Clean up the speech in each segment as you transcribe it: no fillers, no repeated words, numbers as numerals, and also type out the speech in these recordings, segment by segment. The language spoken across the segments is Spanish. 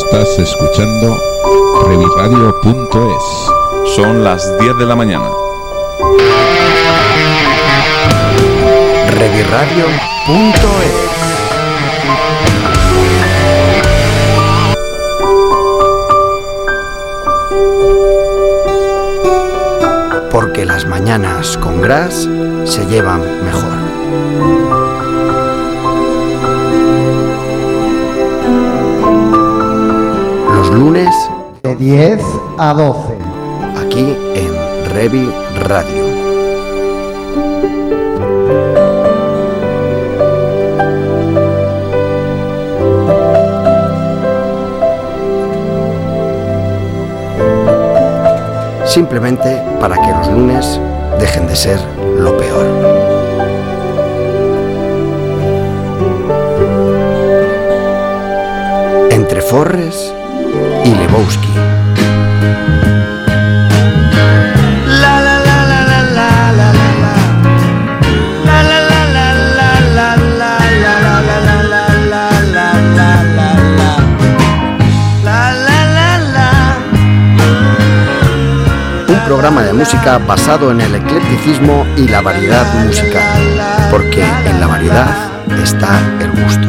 Estás escuchando reviradio.es. Son las 10 de la mañana. reviradio.es. Porque las mañanas con Gras se llevan mejor. Los lunes de 10 a 12. Aquí en Revi Radio. Simplemente para que los lunes dejen de ser lo peor. Entre Forres y Lebowski. Un programa de música basado en el eclecticismo y la variedad musical, porque en la variedad está el gusto.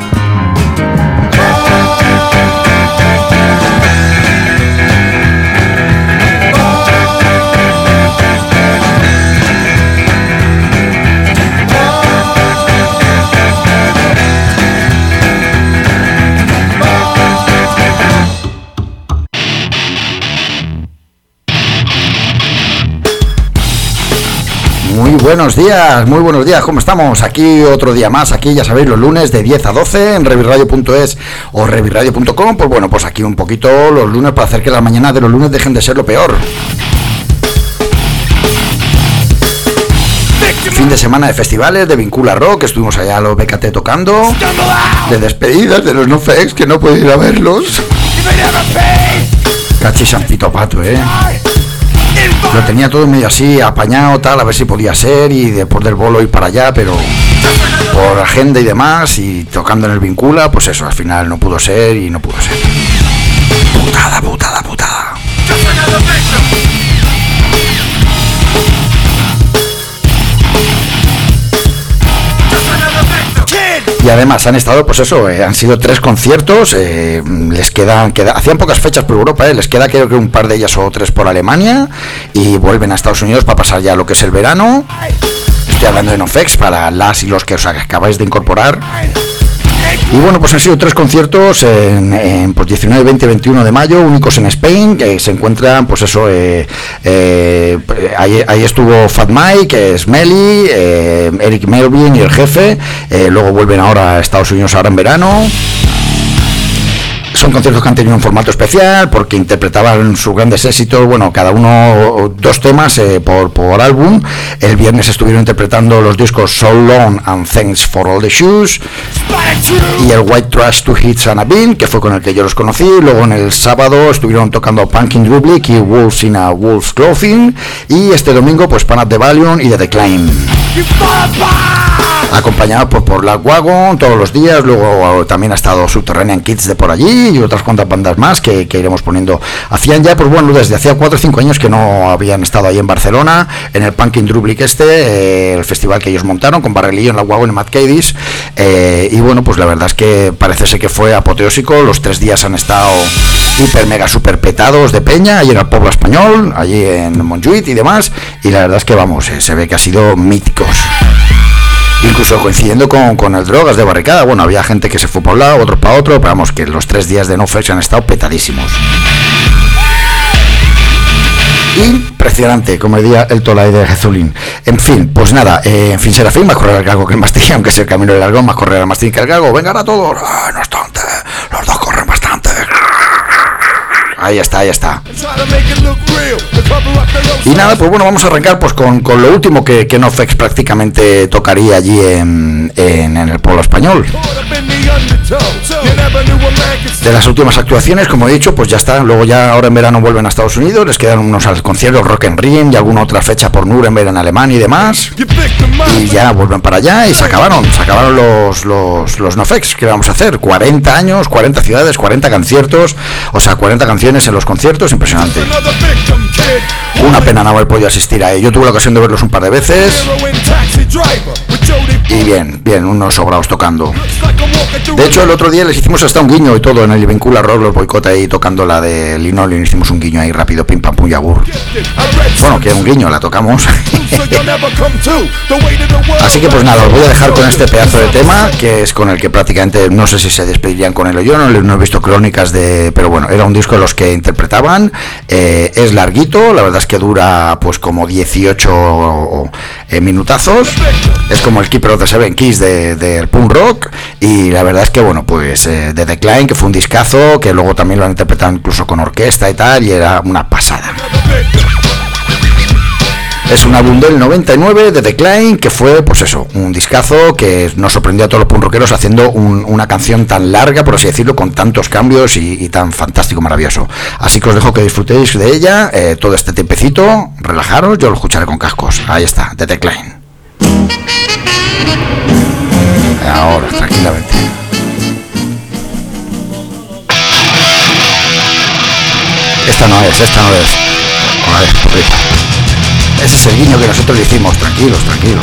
Muy buenos días, ¿cómo estamos? Aquí otro día más, aquí ya sabéis, los lunes de 10 a 12 en reviradio.es o reviradio.com. Pues bueno, pues aquí un poquito los lunes para hacer que las mañanas de los lunes dejen de ser lo peor. Fin de semana de festivales, de Vincula Rock, estuvimos allá a los BKT tocando, de despedidas de los NoFX, que no puedo ir a verlos. Cachi San Pito Pato, Lo tenía todo medio así, apañado, tal, a ver si podía ser, y después del bolo ir para allá, pero por agenda y demás, y tocando en el Vincula, pues eso, al final no pudo ser y no pudo ser. Putada. Y además han estado, pues eso, han sido 3 conciertos, les quedan, hacían pocas fechas por Europa, les queda creo que un par de ellas o 3 por Alemania, y vuelven a Estados Unidos para pasar ya lo que es el verano. Estoy hablando de NoFX para las y los que os acabáis de incorporar. Y bueno, pues han sido 3 conciertos en pues 19, 20 y 21 de mayo, únicos en Spain, que se encuentran, pues eso, ahí estuvo Fat Mike, Smelly, Eric Melvin y el Jefe, luego vuelven ahora a Estados Unidos ahora en verano. Son conciertos que han tenido un formato especial porque interpretaban sus grandes éxitos, bueno, cada uno 2 temas por álbum. El viernes estuvieron interpretando los discos So Long and Thanks for All the Shoes y el White Trash to Hits and a Bean, que fue con el que yo los conocí. Luego en el sábado estuvieron tocando Punk in Drublic y Wolves in a Wolf's Clothing, y este domingo pues Pan at the Valium y The Decline, acompañado por Black Wagon todos los días. Luego también ha estado Subterranean Kids de por allí y otras cuantas bandas más que iremos poniendo. Hacían ya, pues bueno, desde hacía 4 o 5 años que no habían estado ahí en Barcelona, en el Punk in Drublic el festival que ellos montaron con Barrelillo en la Wagon y Mad Cadis, y bueno, pues la verdad es que parece ser que fue apoteósico. Los 3 días han estado hiper mega super petados de peña, allí en el Pueblo Español, allí en Montjuïc y demás, y la verdad es que vamos, se ve que ha sido míticos. Incluso coincidiendo con el Drogas de Barricada. Bueno, había gente que se fue por un lado, otros para otro, pero vamos, que los 3 días de NoFX han estado petadísimos. Impresionante, como decía el Tolai de Jezulín. En fin, pues nada, Serafín, más correr al galgo que el mastín, aunque es el camino del largo, más correr al mastín que el galgo. Vengan a todos. No obstante, los 2 corren bastante. Ahí está. Y nada, pues bueno, vamos a arrancar pues con lo último que NoFX prácticamente tocaría allí en en el Polo Español. De las últimas actuaciones, como he dicho, pues ya está. Luego ya ahora en verano vuelven a Estados Unidos, les quedan unos conciertos Rock en Ring y alguna otra fecha por Nuremberg en Alemania y demás, y ya vuelven para allá y se acabaron los NoFX. ¿Qué vamos a hacer? 40 años, 40 ciudades, 40 conciertos, o sea, 40 canciones en los conciertos, impresionante. Una pena no haber podido asistir a ello. Yo tuve la ocasión de verlos un par de veces y bien, unos sobrados tocando. De hecho, el otro día les hicimos hasta un guiño y todo en el Vincula Rock, los Boicot ahí tocando la de Linoleum, hicimos un guiño ahí rápido, pim pam pum yagur. Bueno, que un guiño, la tocamos. Así que pues nada, os voy a dejar con este pedazo de tema, que es con el que prácticamente no sé si se despedirían con él o yo, no he visto crónicas de, pero bueno, era un disco de los que interpretaban. Es larguito, la verdad es que dura pues como 18 minutazos, es como el Keeper of the Seven Keys del punk rock, y la verdad es que bueno, pues The Decline, que fue un discazo, que luego también lo han interpretado incluso con orquesta y tal, y era una pasada. Es un álbum del 99 de Decline, que fue, pues eso, un discazo que nos sorprendió a todos los punk rockeros haciendo una canción tan larga, por así decirlo, con tantos cambios y tan fantástico, maravilloso. Así que os dejo que disfrutéis de ella todo este tiempecito, relajaros, yo lo escucharé con cascos. Ahí está, The Decline. Ahora, tranquilamente. Esta no es. Vale, ese es el guiño que nosotros le hicimos. Tranquilos.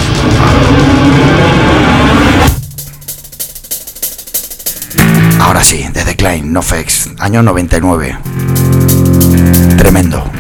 Ahora sí, The Decline, NoFX, año 99. Tremendo.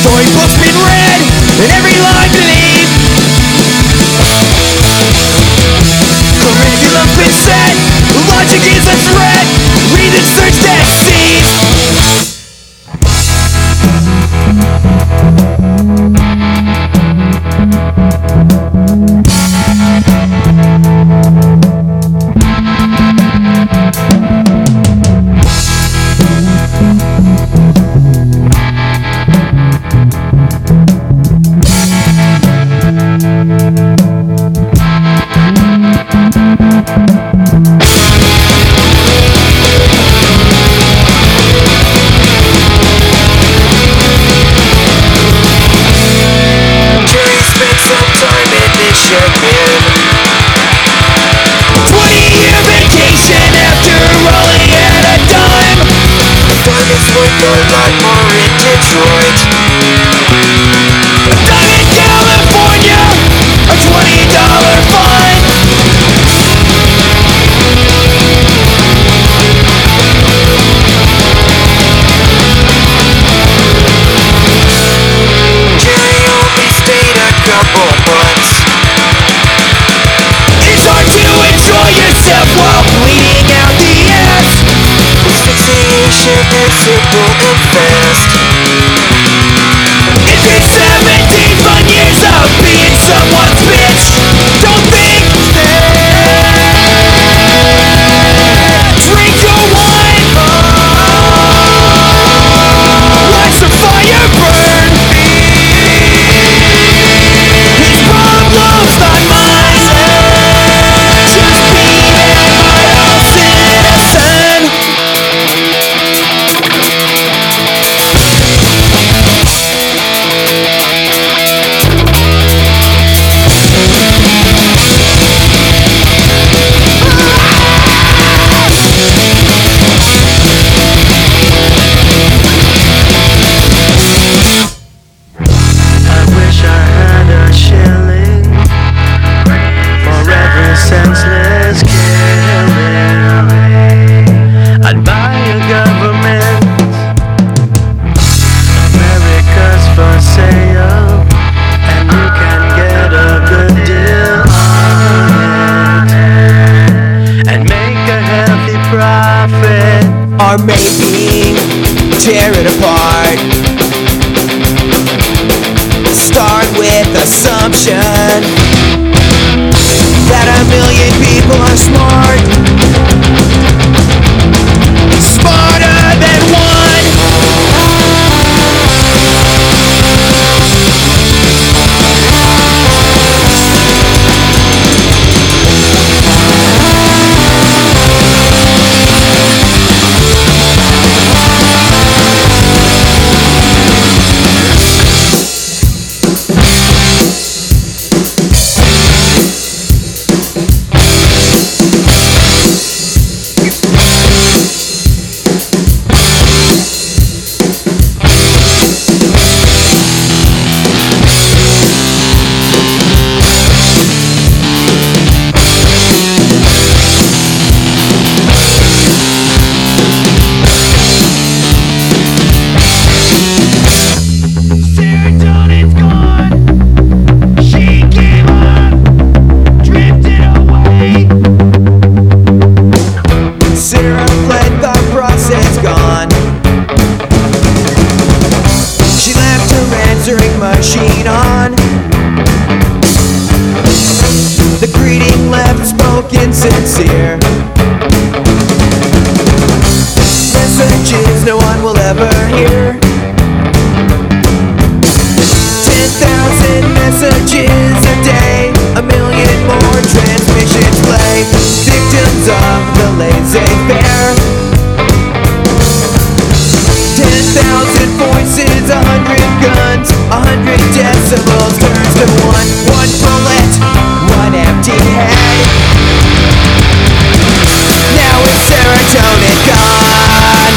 Storybook's been read and every line believed. Curriculum's been set, logic is a threat. Read and search that seeds. Or maybe tear it apart. Start with assumption that 1 million people are smart, smarter than one. Machine on. The greeting left spoken sincere. Messages no one will ever hear. 10,000 messages a day, 1 million more transmissions play. Victims of the laissez-faire. 10,000 voices, 100 guns, 100 decibels turns to one bullet, one empty head. Now it's serotonin gone.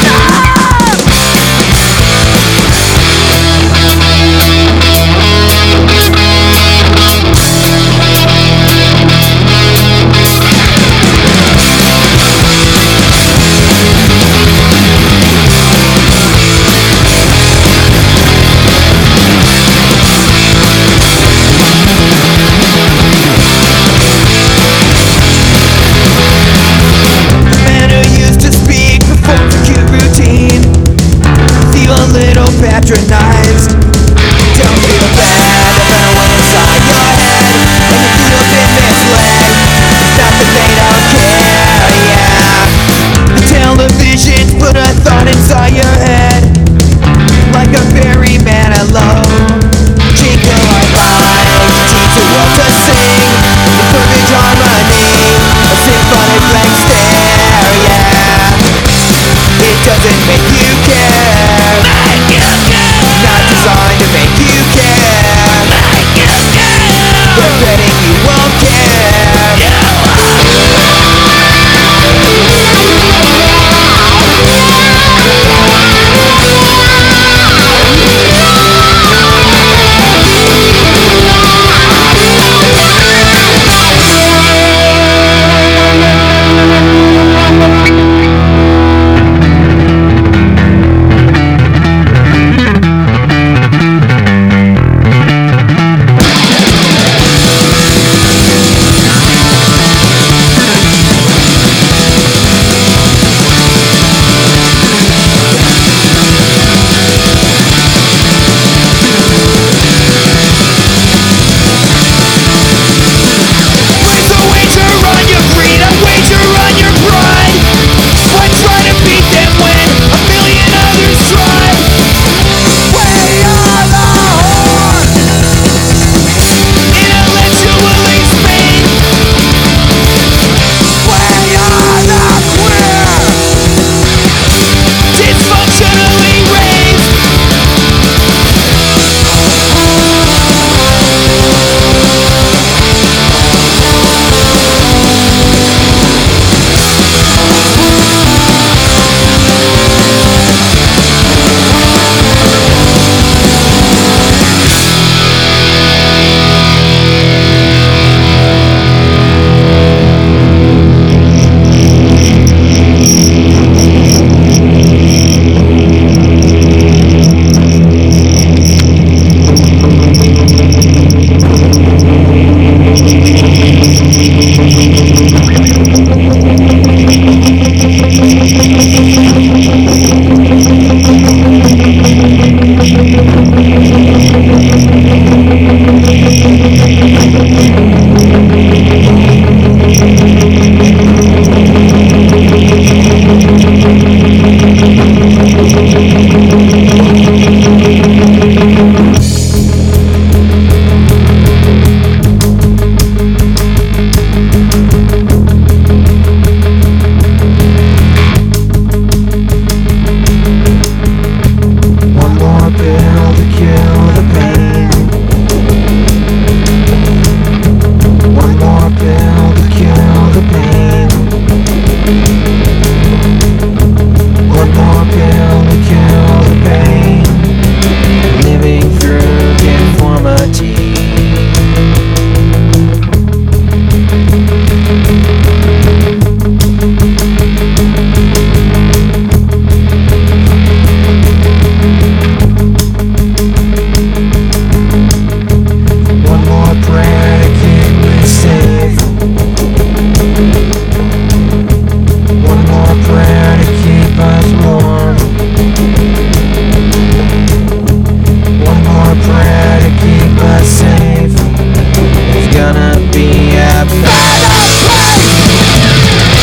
be a better place.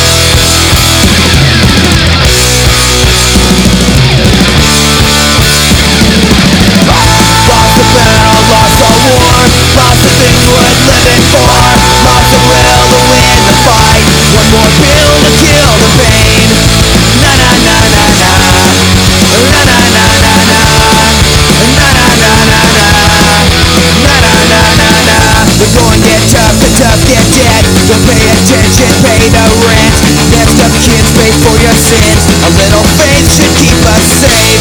Lost the battle, lost the war, lost the things worth living for, lost the will to win the fight, one more pill to kill the pain. Na na na na na, na na na na na, na na na na na, na na na na na. The going get tough, the tough get dead. Don't pay attention, pay the rent. Next up kids, pay for your sins. A little faith should keep us safe.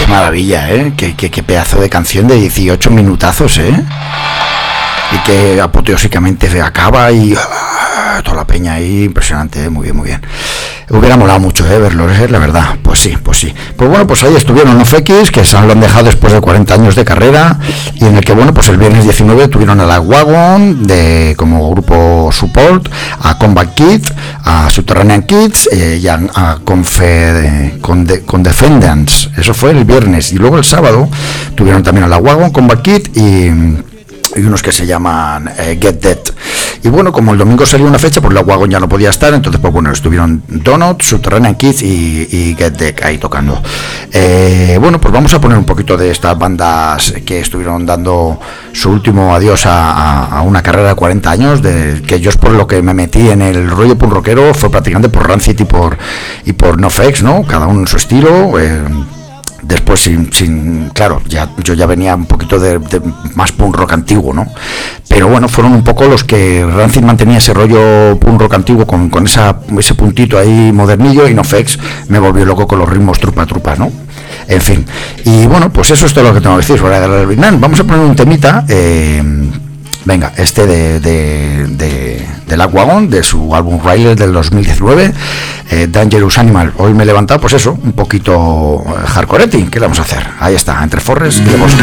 maravilla, ¿eh? Qué pedazo de canción de 18 minutazos, ¿eh? Y que apoteósicamente se acaba y toda la peña ahí, impresionante, muy bien, muy bien. Hubiera molado mucho verlos, la verdad. Pues sí. Pues bueno, pues ahí estuvieron NoFX, que se lo han dejado después de 40 años de carrera, y en el que, bueno, pues el viernes 19 tuvieron a la Wagon como grupo support, a Combat Kids, a Subterranean Kids y a Condefendants. Eso fue el viernes. Y luego el sábado tuvieron también a la Wagon, Combat Kids y unos que se llaman Get Dead. Y bueno, como el domingo salió una fecha, pues la Wagon ya no podía estar, entonces pues bueno, estuvieron Donut, Subterranean Kids y Get Dead ahí tocando. Bueno, pues vamos a poner un poquito de estas bandas que estuvieron dando su último adiós a una carrera de 40 años, que yo es por lo que me metí en el rollo punk rockero, fue prácticamente por Rancid y por NoFX, ¿no? Cada uno en su estilo. Después claro, yo ya venía un poquito de más punk rock antiguo, ¿no? Pero bueno, fueron un poco los que Rancid mantenía ese rollo punk rock antiguo con ese puntito ahí modernillo, y NoFX me volvió loco con los ritmos trupas, ¿no? En fin, y bueno, pues eso es todo lo que tengo que decir sobre el Vietnam. Vamos a poner un temita, venga, de la Wagon, de su álbum Rider del 2019, Dangerous Animal. Hoy me he levantado, pues eso, un poquito hardcoreting. ¿Qué le vamos a hacer? Ahí está, entre Forres y de Bosque.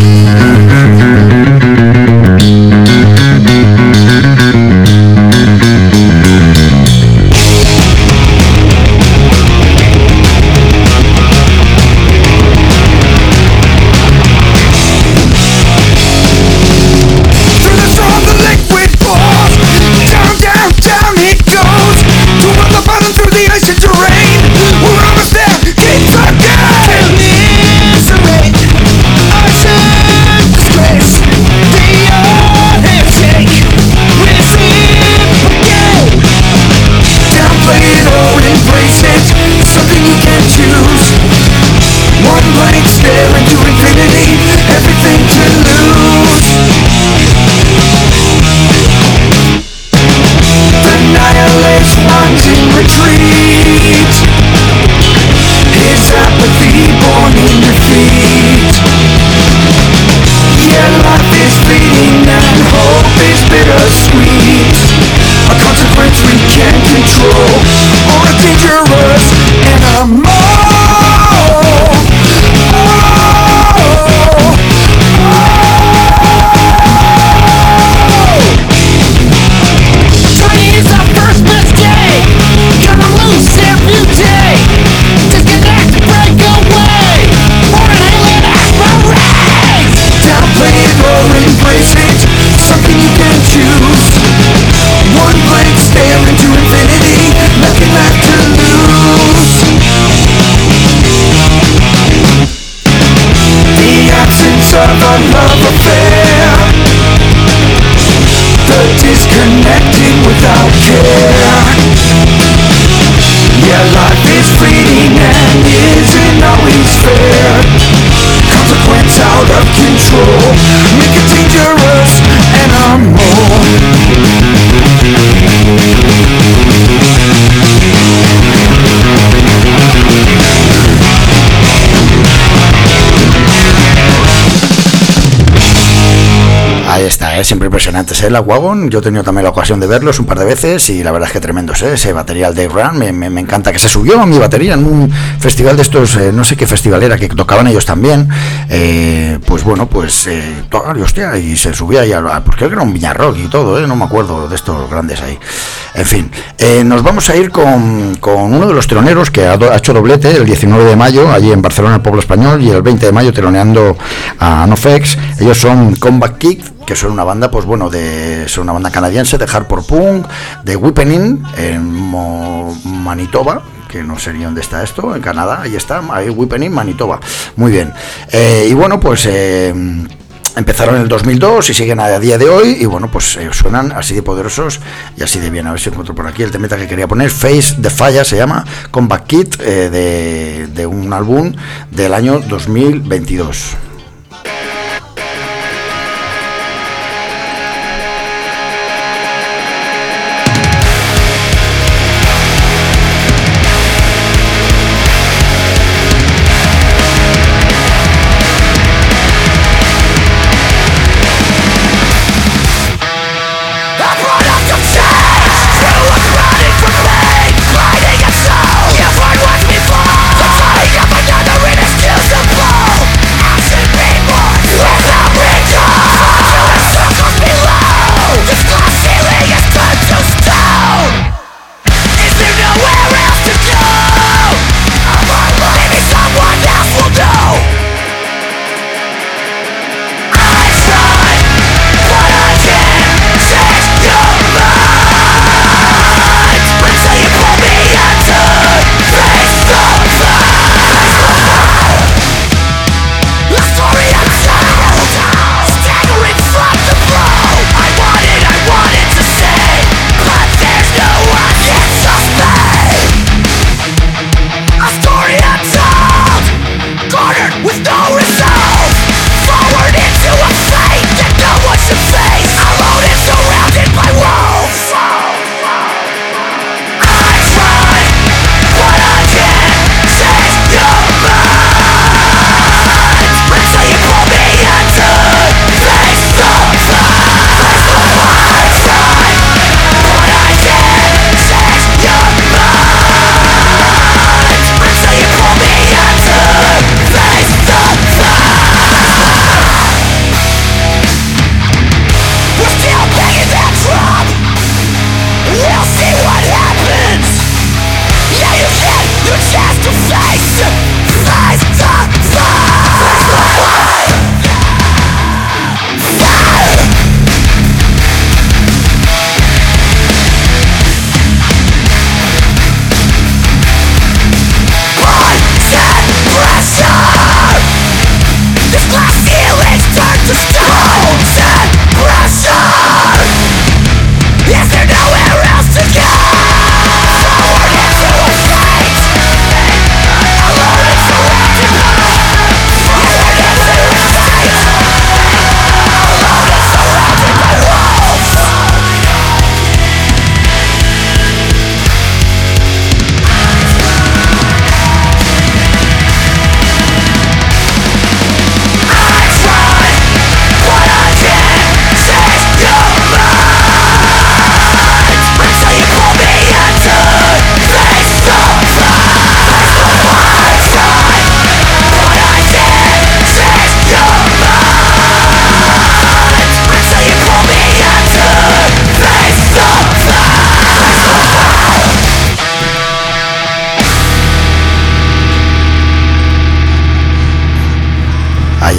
Siempre impresionantes, la Wagon. Yo he tenido también la ocasión de verlos un par de veces y la verdad es que tremendos, ese material de Run me encanta, que se subió a mi batería en un festival de estos, no sé qué festival era, que tocaban ellos también, pues bueno, pues hostia, y se subía ahí porque era un Viñarrock y todo, no me acuerdo de estos grandes ahí. En fin, nos vamos a ir con uno de los teloneros que ha hecho doblete el 19 de mayo allí en Barcelona, el Pueblo Español, y el 20 de mayo teloneando a NoFX. Ellos son Combat Kids, que son una banda, pues bueno, son una banda canadiense de hardcore punk, de Whipping en Manitoba, que no sé ni dónde está esto, en Canadá, ahí está, ahí Whipping, Manitoba, muy bien. Y bueno, pues empezaron en el 2002 y siguen a día de hoy, y bueno, pues suenan así de poderosos y así de bien. A ver si encuentro por aquí el temita que quería poner, Face the Fire se llama, Combat Kid, de un álbum del año 2022.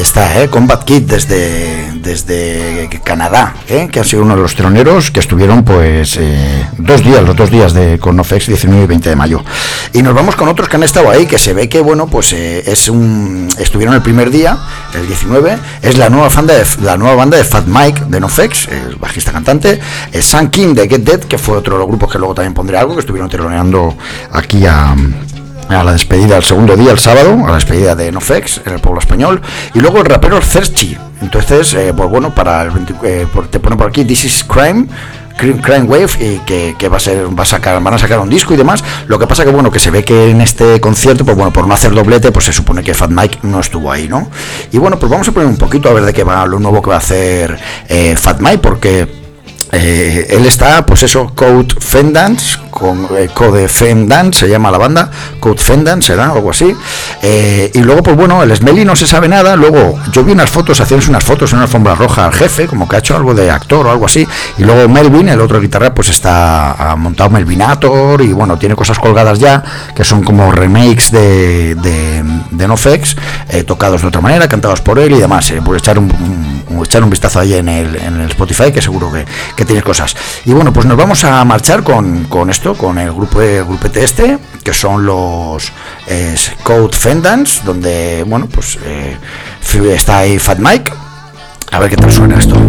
está, Combat Kid desde Canadá, que ha sido uno de los teloneros que estuvieron pues los 2 días con NoFX, 19 y 20 de mayo. Y nos vamos con otros que han estado ahí, que se ve que bueno, pues estuvieron el primer día, el 19, es la nueva banda de Fat Mike de NoFX, el bajista cantante, Sam King de Get Dead, que fue otro de los grupos que luego también pondré algo, que estuvieron teloneando aquí a la despedida, el segundo día, el sábado, a la despedida de NoFX en el pueblo español, y luego el rapero Cerchi. Entonces, pues bueno, te pone por aquí This is Crime Wave, y que van a sacar un disco y demás. Lo que pasa que bueno, que se ve que en este concierto, pues bueno, por no hacer doblete, pues se supone que Fat Mike no estuvo ahí, ¿no? Y bueno, pues vamos a poner un poquito a ver de qué va lo nuevo que va a hacer Fat Mike, porque él está, pues eso, Code Fendance, Code Fendance se llama la banda, Code Fendance será, algo así, y luego pues bueno, el Smelly no se sabe nada. Luego yo vi unas fotos, hacían unas fotos en una alfombra roja al jefe, como que ha hecho algo de actor o algo así, y luego Melvin, el otro guitarra, pues ha montado Melvinator, y bueno, tiene cosas colgadas ya, que son como remakes de NoFX, tocados de otra manera, cantados por él y demás, pues echar un vistazo ahí en el Spotify, que seguro que tiene cosas. Y bueno, pues nos vamos a marchar con esto, con el grupete este, que son los Code Fendance, donde bueno, pues está ahí Fat Mike. A ver qué tal suena esto.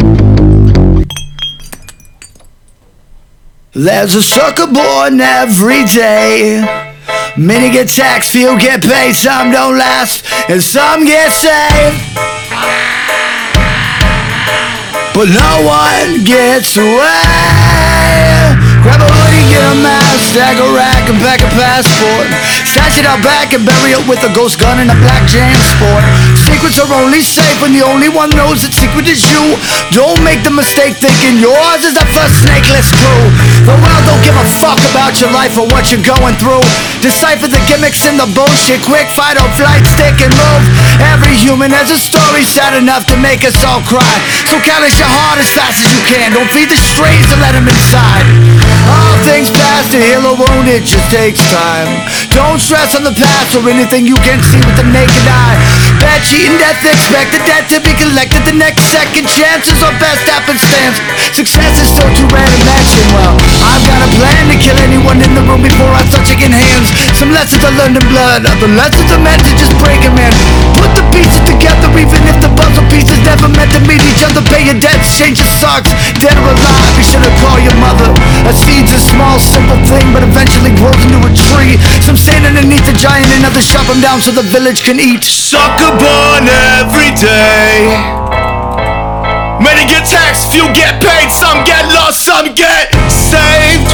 There's a sucker born every day. Many get taxed, few get paid, some don't last, and some get saved. But no one gets away. Grab a hoodie, get a mask, stack a rack and pack a passport. Stash it out back and bury it with a ghost gun and a black jam sport. Secrets are only safe when the only one knows that secret is you. Don't make the mistake thinking yours is the first snakeless crew. The world don't give a fuck about your life or what you're going through. Decipher the gimmicks and the bullshit, quick fight or flight, stick and move. Every human has a story sad enough to make us all cry. So callous your heart as fast as you can. Don't feed the strays and let them inside. All things past, to heal a wound, it just takes time. Don't stress on the past or anything you can't see with the naked eye. Bad cheating, death, expect the debt to be collected the next second. Chances are best happenstance. Success is so too rare to mention. Well, I've got a plan to kill anyone in the room before I start shaking hands. Some lessons I learned in blood, other lessons are meant to just break a man. Put the pieces together even if the puzzle pieces never meant to meet each other. Pay your debts, change your socks, dead or alive, you should've called your mother. A seed's a small simple thing but eventually grows into a tree. Some stand underneath the giant and others chop them down so the village can eat. Sucker born every day. Many get taxed, few get paid, some get lost, some get saved.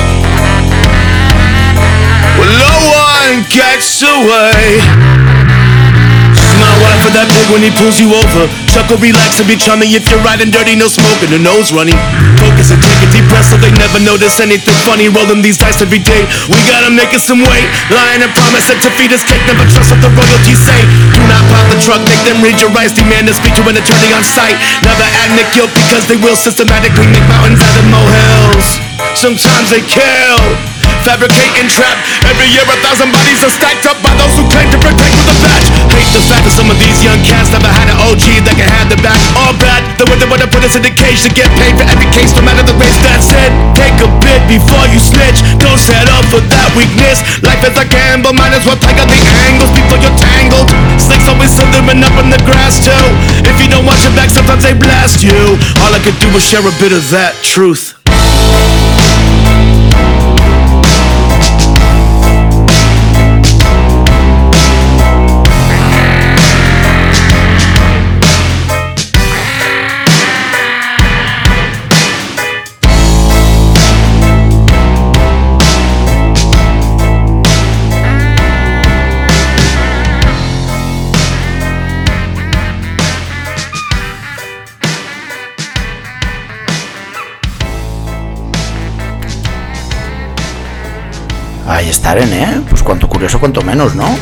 Well, no one gets away. Smile wide for that pig when he pulls you over. Chuckle, relax and be chummy if you're riding dirty, no smoking, the nose running. Focus and take a deep breath so they never notice anything funny. Rolling these dice every day, we gotta make it some weight. Lying and promise that defeat is cake, never trust what the royalties say. Do not pop the truck, make them read your rights, demand to speak to an attorney on site. Never admit guilt because they will systematically make mountains out of molehills. Sometimes they kill, fabricate and trap. Every year 1,000 bodies are stacked up by those who claim to protect with a badge. Hate the fact that some of these young cats never had an OG that can have the back. All bad, the way they wanna put us in the cage to get paid for every case, no matter the race. That's it, take a bit before you snitch. Don't settle for that weakness. Life is a gamble, might as well take out the angles before you're tangled. Snakes always slithering up in the grass too. If you don't watch your back, sometimes they blast you. All I could do was share a bit of that truth. Ahí estarán, pues cuanto curioso, cuanto menos, ¿no?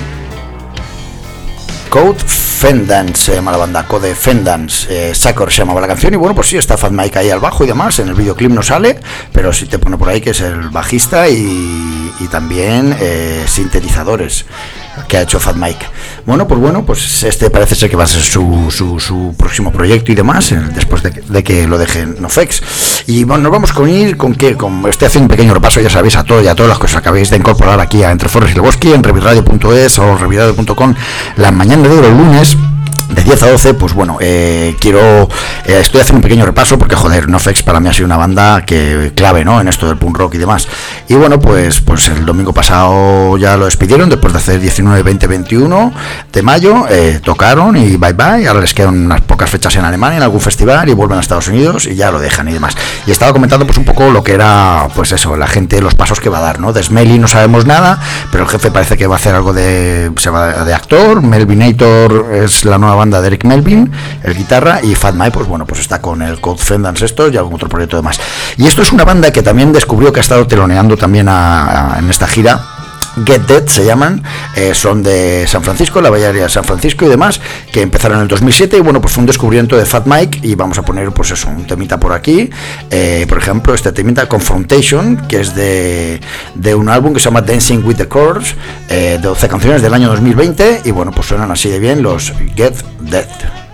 Code Fendance se llama la banda, Code Fendance, Sucker se llamaba la canción. Y bueno, pues sí, está Fat Mike ahí al bajo y demás. En el videoclip no sale, pero sí te pone por ahí que es el bajista y también sintetizadores. que ha hecho Fat Mike. Bueno, pues este parece ser que va a ser su próximo proyecto y demás, después de que lo deje NoFX. Y bueno, nos vamos con estoy haciendo un pequeño repaso, ya sabéis, a todas las cosas que acabáis de incorporar aquí a Entre Forres y el Bosque, en revirradio.es o revirradio.com, la mañana de los lunes de 10 a 12, pues bueno, estoy haciendo un pequeño repaso porque, joder, NoFX para mí ha sido una banda clave, ¿no?, en esto del punk rock y demás. Y bueno, pues el domingo pasado ya lo despidieron después de hacer 19, 20, 21 de mayo, tocaron y bye bye. Ahora les quedan unas pocas fechas en Alemania, en algún festival, y vuelven a Estados Unidos y ya lo dejan y demás. Y estaba comentando pues un poco lo que era, pues eso, la gente, los pasos que va a dar, ¿no? De Smelly no sabemos nada, pero el jefe parece que va a hacer algo de actor. Melvinator es la nueva banda de Eric Melvin, el guitarra, y Fat Mike, pues bueno, pues está con el Code Fendance y algún otro proyecto de más. Y esto es una banda que también descubrió, que ha estado teloneando también en esta gira. Get Dead se llaman, son de San Francisco, la Bahía de San Francisco y demás, que empezaron en el 2007, y bueno, pues fue un descubrimiento de Fat Mike, y vamos a poner pues eso, un temita por aquí, por ejemplo, este temita Confrontation, que es de un álbum que se llama Dancing with the Chords, 12 canciones del año 2020, y bueno, pues suenan así de bien los Get Dead.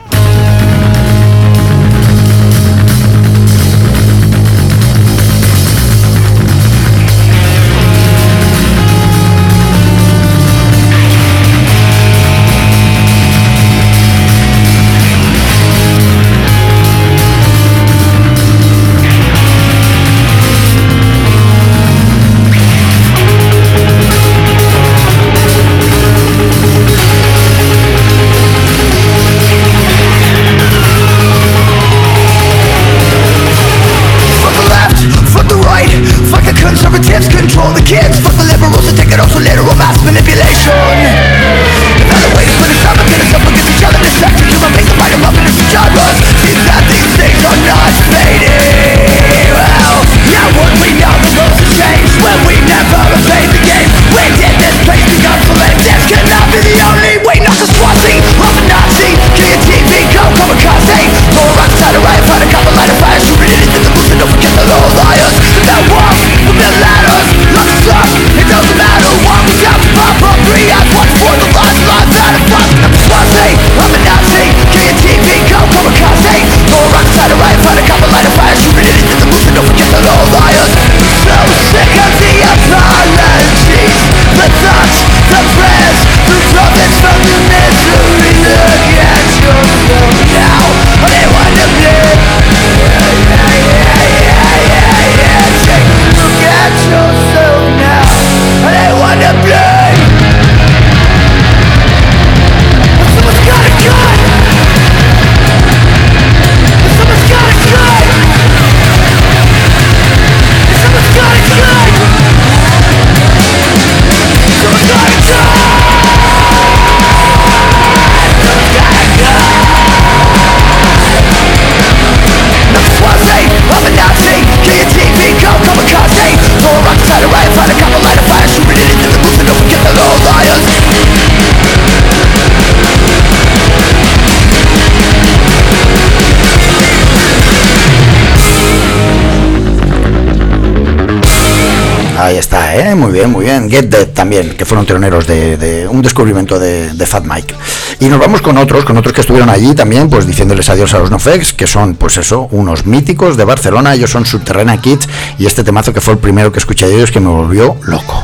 Ahí está, muy bien. Get Dead también, que fueron teloneros de un descubrimiento de Fat Mike. Y nos vamos con otros que estuvieron allí también, pues diciéndoles adiós a los NoFX, que son, pues eso, unos míticos de Barcelona. Ellos son Subterranean Kids, y este temazo que fue el primero que escuché de ellos, que me volvió loco.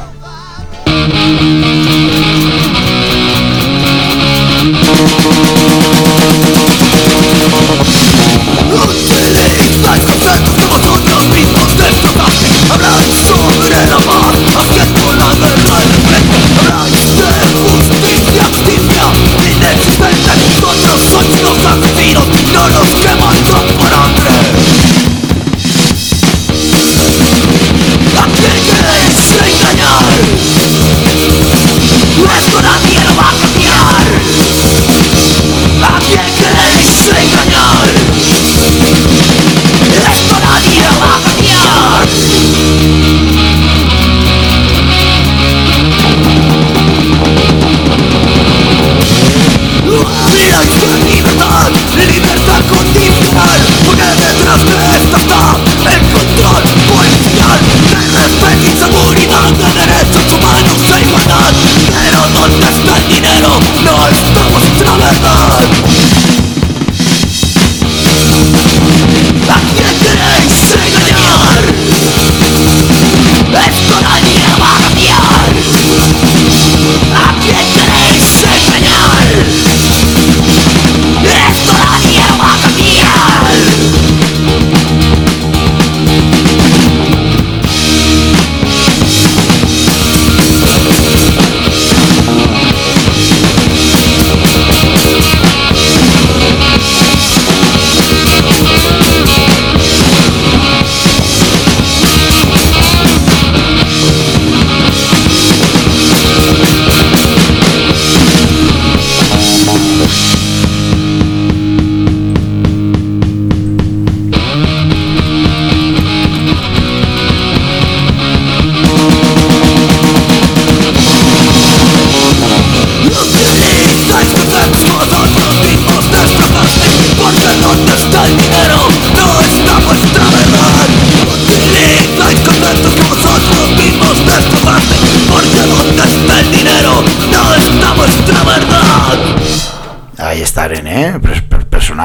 Habláis sobre la paz, haciendo la guerra al frente. Habláis de justicia, inexistente. Vosotros sois los asesinos, no los que matan por hambre. ¿A quién queréis engañar?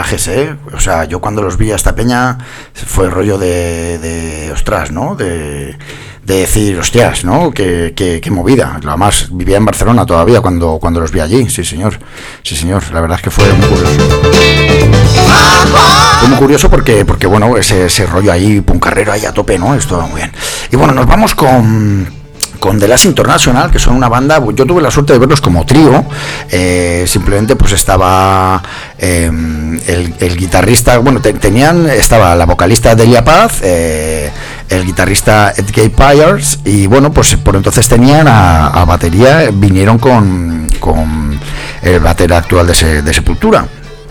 personajes, o sea, yo cuando los vi a esta peña fue rollo de ostras, ¿no? De decir, hostias, ¿no? Qué movida. Además, vivía en Barcelona todavía cuando los vi allí. Sí, señor. La verdad es que fue muy curioso. Fue muy curioso porque bueno, ese rollo ahí, puncarrero ahí a tope, ¿no? Esto muy bien. Y bueno, nos vamos con The Last International, que son una banda. Yo tuve la suerte de verlos como trío. Simplemente pues estaba el guitarrista, bueno, estaba la vocalista Delia Paz, el guitarrista Ed Gay Pyers, y bueno, pues por entonces tenían a batería, vinieron con el batera actual de Sepultura,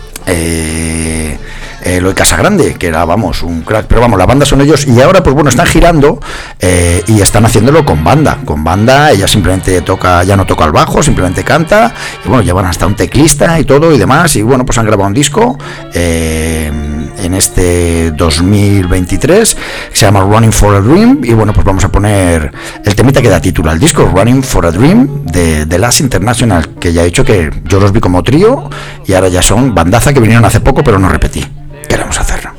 Eloy Casagrande, que era, vamos, un crack. Pero vamos, la banda son ellos, y ahora pues bueno, están girando y están haciéndolo con banda. Ella simplemente ya no toca el bajo, simplemente canta, y bueno, llevan hasta un teclista y todo y demás, y bueno, pues han grabado un disco en este 2023 que se llama Running for a Dream, y bueno, pues vamos a poner el temita que da título al disco, Running for a Dream, de The Last International, que ya he dicho que yo los vi como trío y ahora ya son bandaza, que vinieron hace poco pero no repetí. Queremos hacerlo.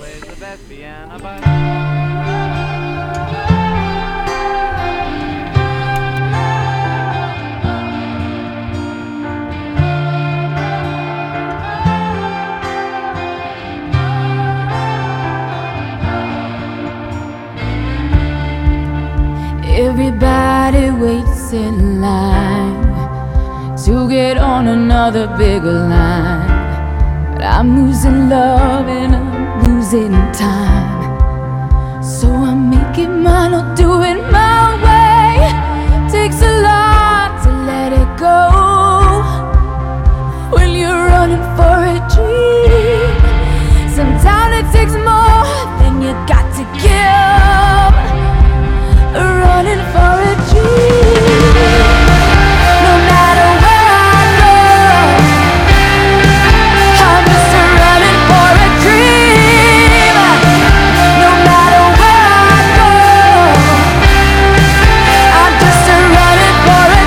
Everybody waits in line to get on another bigger line. But I'm losing love and I'm losing time. So I'm making mine, I'll do it my way. Takes a lot to let it go when you're running for a dream. Sometimes it takes more than you got to give. Running for a dream. No matter where I go, I'm just running for a dream. No matter where I go, I'm just running for a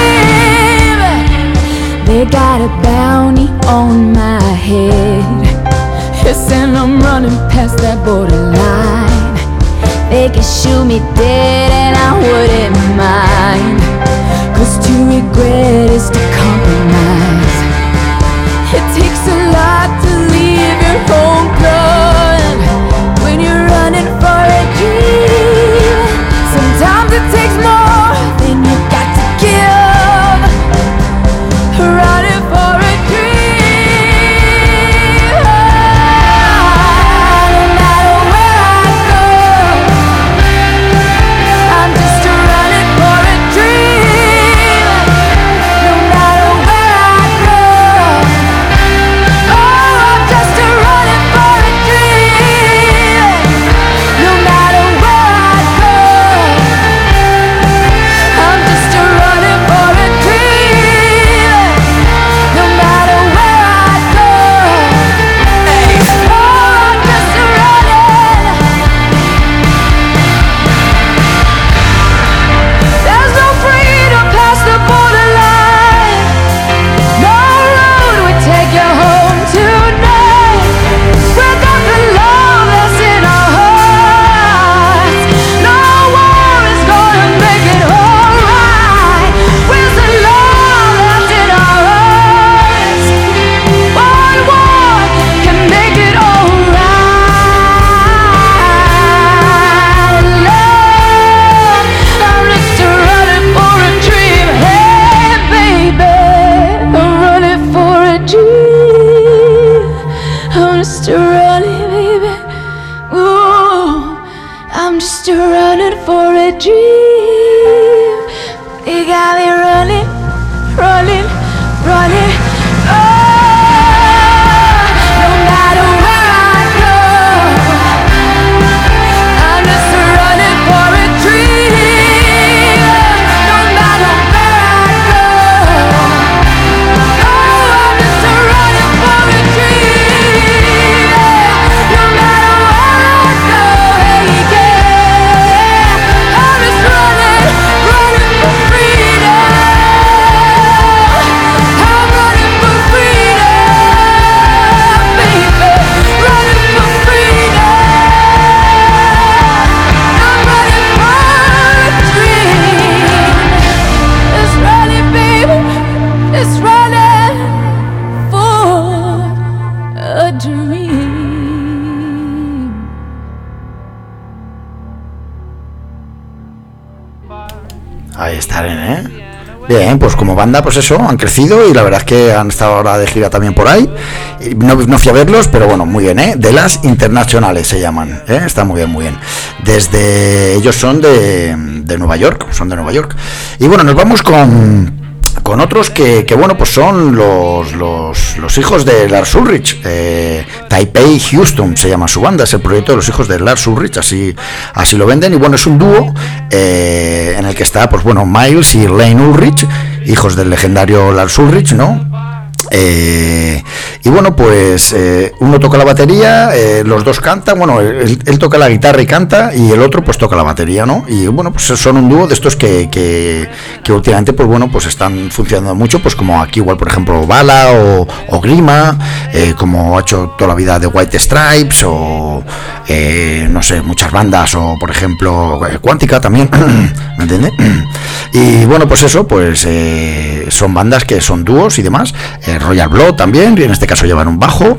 dream. They got a bounty on my head. Yes, and I'm running past that borderline. They could shoot me dead and I wouldn't mind, 'cause to regret is to compromise. It takes a lot to leave your own blood when you're running for a dream. Sometimes it takes more than you got to give. Running for a dream. Bien, pues como banda, pues eso, han crecido y la verdad es que han estado ahora de gira también por ahí. No fui a verlos, pero bueno, muy bien, De las Internacionales se llaman, está muy bien, muy bien. Ellos son de Nueva York, Y bueno, nos vamos con otros que bueno, pues son los hijos de Lars Ulrich. Taipei Houston se llama su banda, es el proyecto de los hijos de Lars Ulrich, así lo venden. Y bueno, es un dúo en el que está, pues bueno, Miles y Lane Ulrich, hijos del legendario Lars Ulrich, ¿no? Y bueno, pues uno toca la batería, los dos cantan, bueno, él toca la guitarra y canta, y el otro pues toca la batería, ¿no? Y bueno, pues son un dúo de estos que últimamente pues bueno, pues están funcionando mucho, pues como aquí igual por ejemplo Bala o Grima, como ha hecho toda la vida de White Stripes, o no sé, muchas bandas, o por ejemplo Cuántica también, ¿me entiendes? Y bueno, pues eso, pues son bandas que son dúos y demás. Royal Blood también, y en este caso llevan un bajo.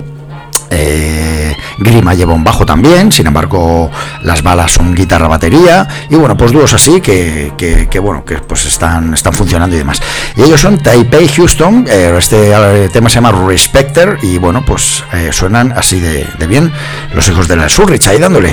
Grima lleva un bajo también, sin embargo las Balas son guitarra batería, y bueno, pues dúos así que bueno, que pues están funcionando y demás. Y ellos son Taipei Houston, este tema se llama Respecter, y bueno, pues suenan así de bien los hijos de Lars Ulrich, ahí dándole.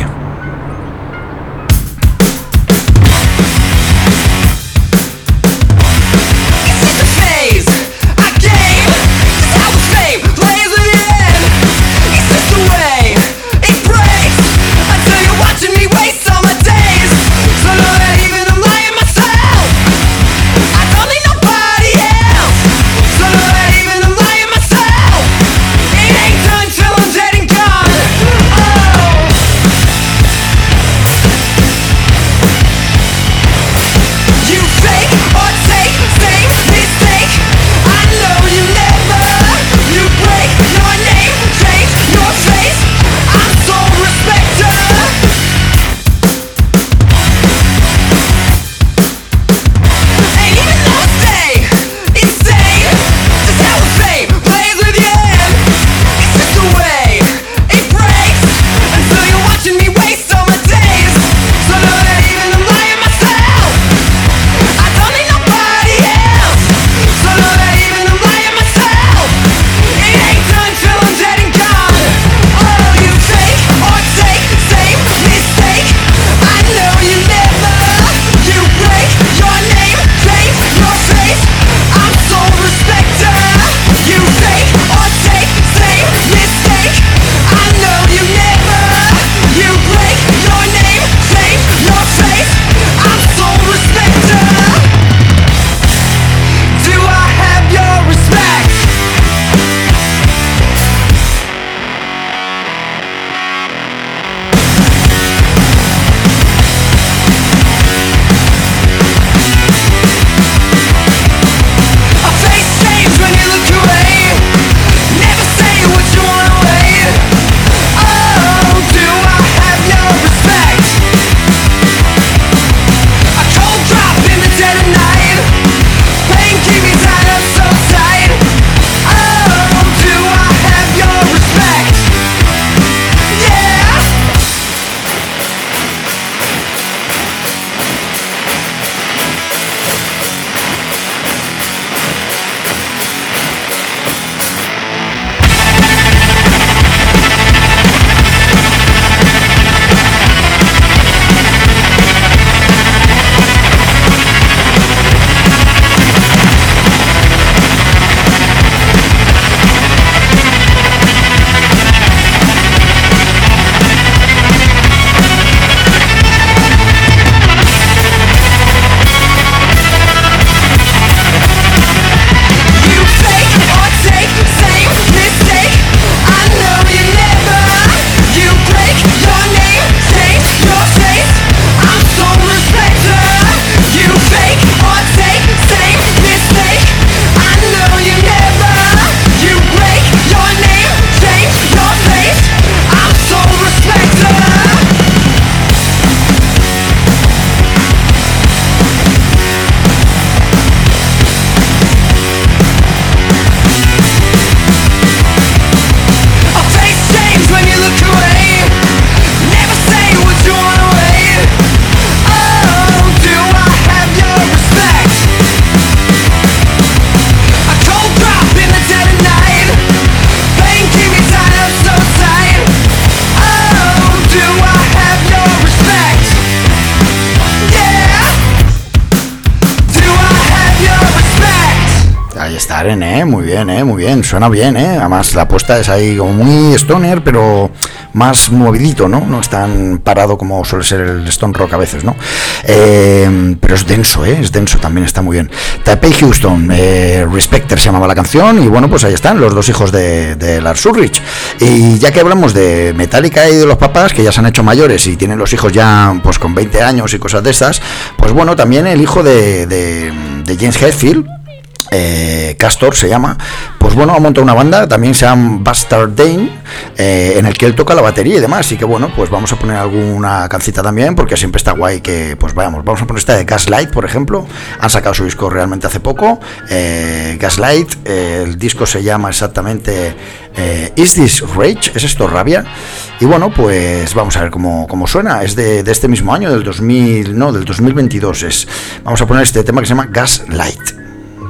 Karen, muy bien, suena bien, además la apuesta es ahí como muy stoner, pero más movidito, ¿no? No es tan parado como suele ser el stone rock a veces, ¿no? Pero es denso, también está muy bien. Taipei Houston, Respecter se llamaba la canción, y bueno, pues ahí están los dos hijos de Lars Ulrich. Y ya que hablamos de Metallica y de los papás, que ya se han hecho mayores y tienen los hijos ya pues con 20 años y cosas de estas, pues bueno, también el hijo de James Hetfield, Castor se llama, pues bueno, ha montado una banda, también se llama Bastard Dane, en el que él toca la batería y demás, así que bueno, pues vamos a poner alguna cancita también, porque siempre está guay que, pues vamos a poner esta de Gaslight, por ejemplo. Han sacado su disco realmente hace poco, Gaslight, el disco se llama exactamente Is This Rage? ¿Es esto rabia? Y bueno, pues vamos a ver cómo suena. Es de este mismo año, del 2022 vamos a poner este tema que se llama Gaslight.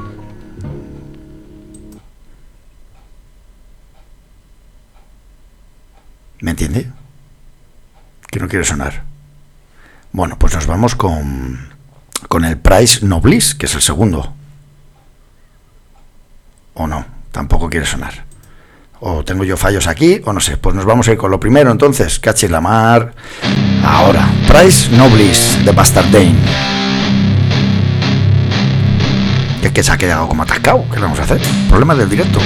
¿Me entiende? Que no quiere sonar. Bueno, pues nos vamos con el Price No Bliss, que es el segundo. O no, tampoco quiere sonar. O tengo yo fallos aquí, o no sé. Pues nos vamos a ir con lo primero, entonces. Cachis la mar. Ahora, Price No Bliss, de Bastard Dane. Que se ha quedado como atascado. ¿Qué le vamos a hacer? Problemas del directo.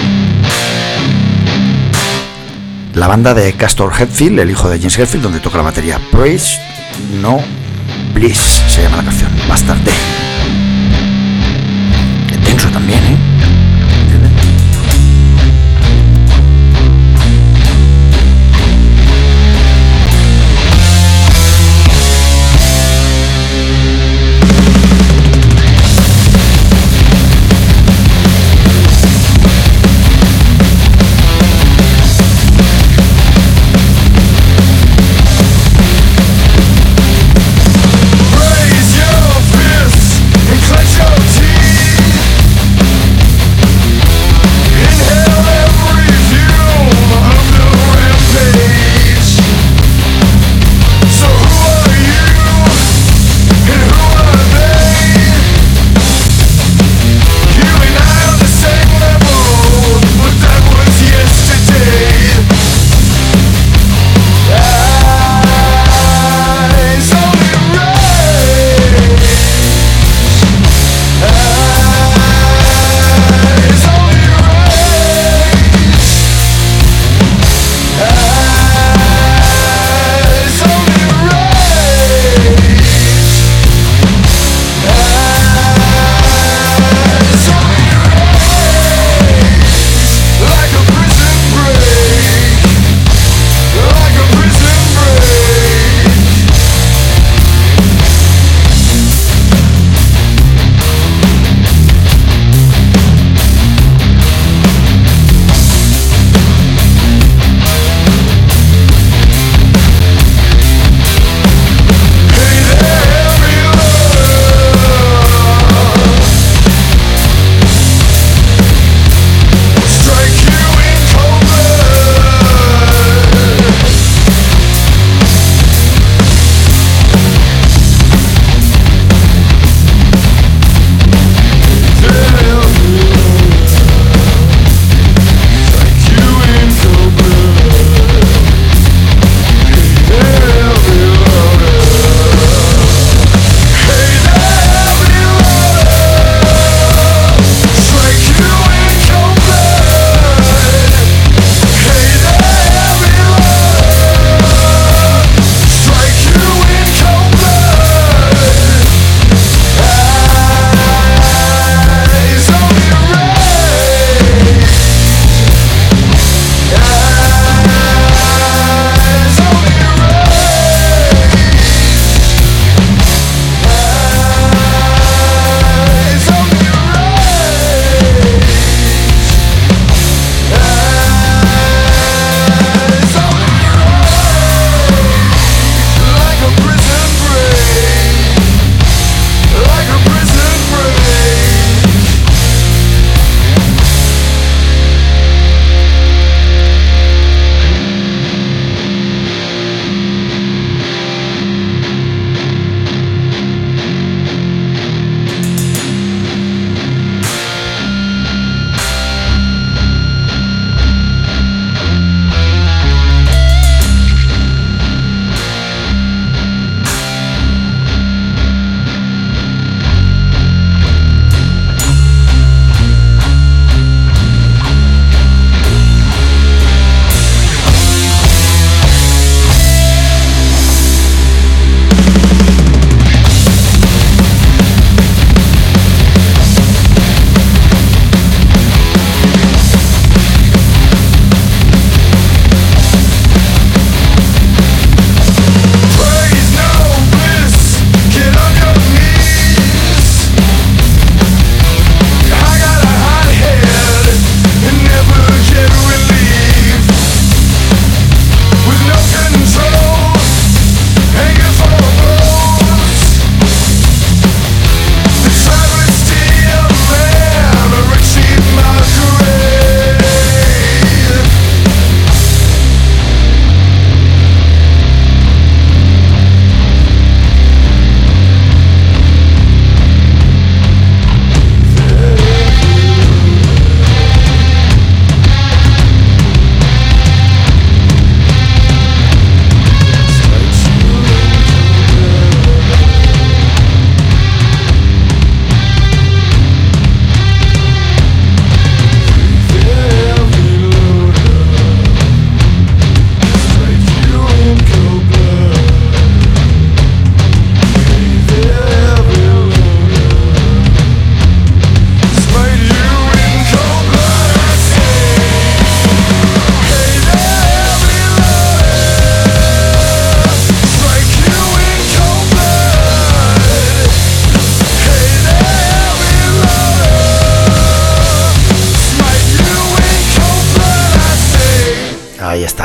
La banda de Castor Hetfield, el hijo de James Hetfield, donde toca la batería. Praise No Bliss se llama la canción. Bastard Day. Qué tenso también, ¿Entiendes? Raise your fists and clench your teeth.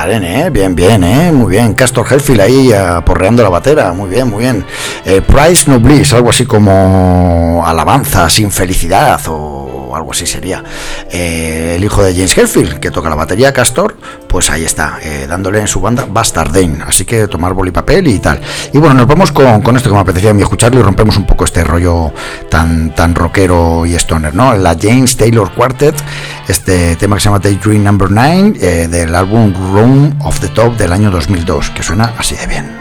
estaré, bien, muy bien. Castor Heldfield ahí aporreando la batera, muy bien, muy bien. Price No Bliss, algo así como alabanza sin felicidad o algo así sería. El hijo de James Hetfield, que toca la batería, Castor, pues ahí está, dándole en su banda Bastardane. Así que tomar boli y papel y tal. Y bueno, nos vamos con esto que me apetecía a mí escucharlo y rompemos un poco este rollo tan rockero y stoner, ¿no? La James Taylor Quartet, este tema que se llama Daydream Number 9, del álbum Room of the Top del año 2002, que suena así de bien.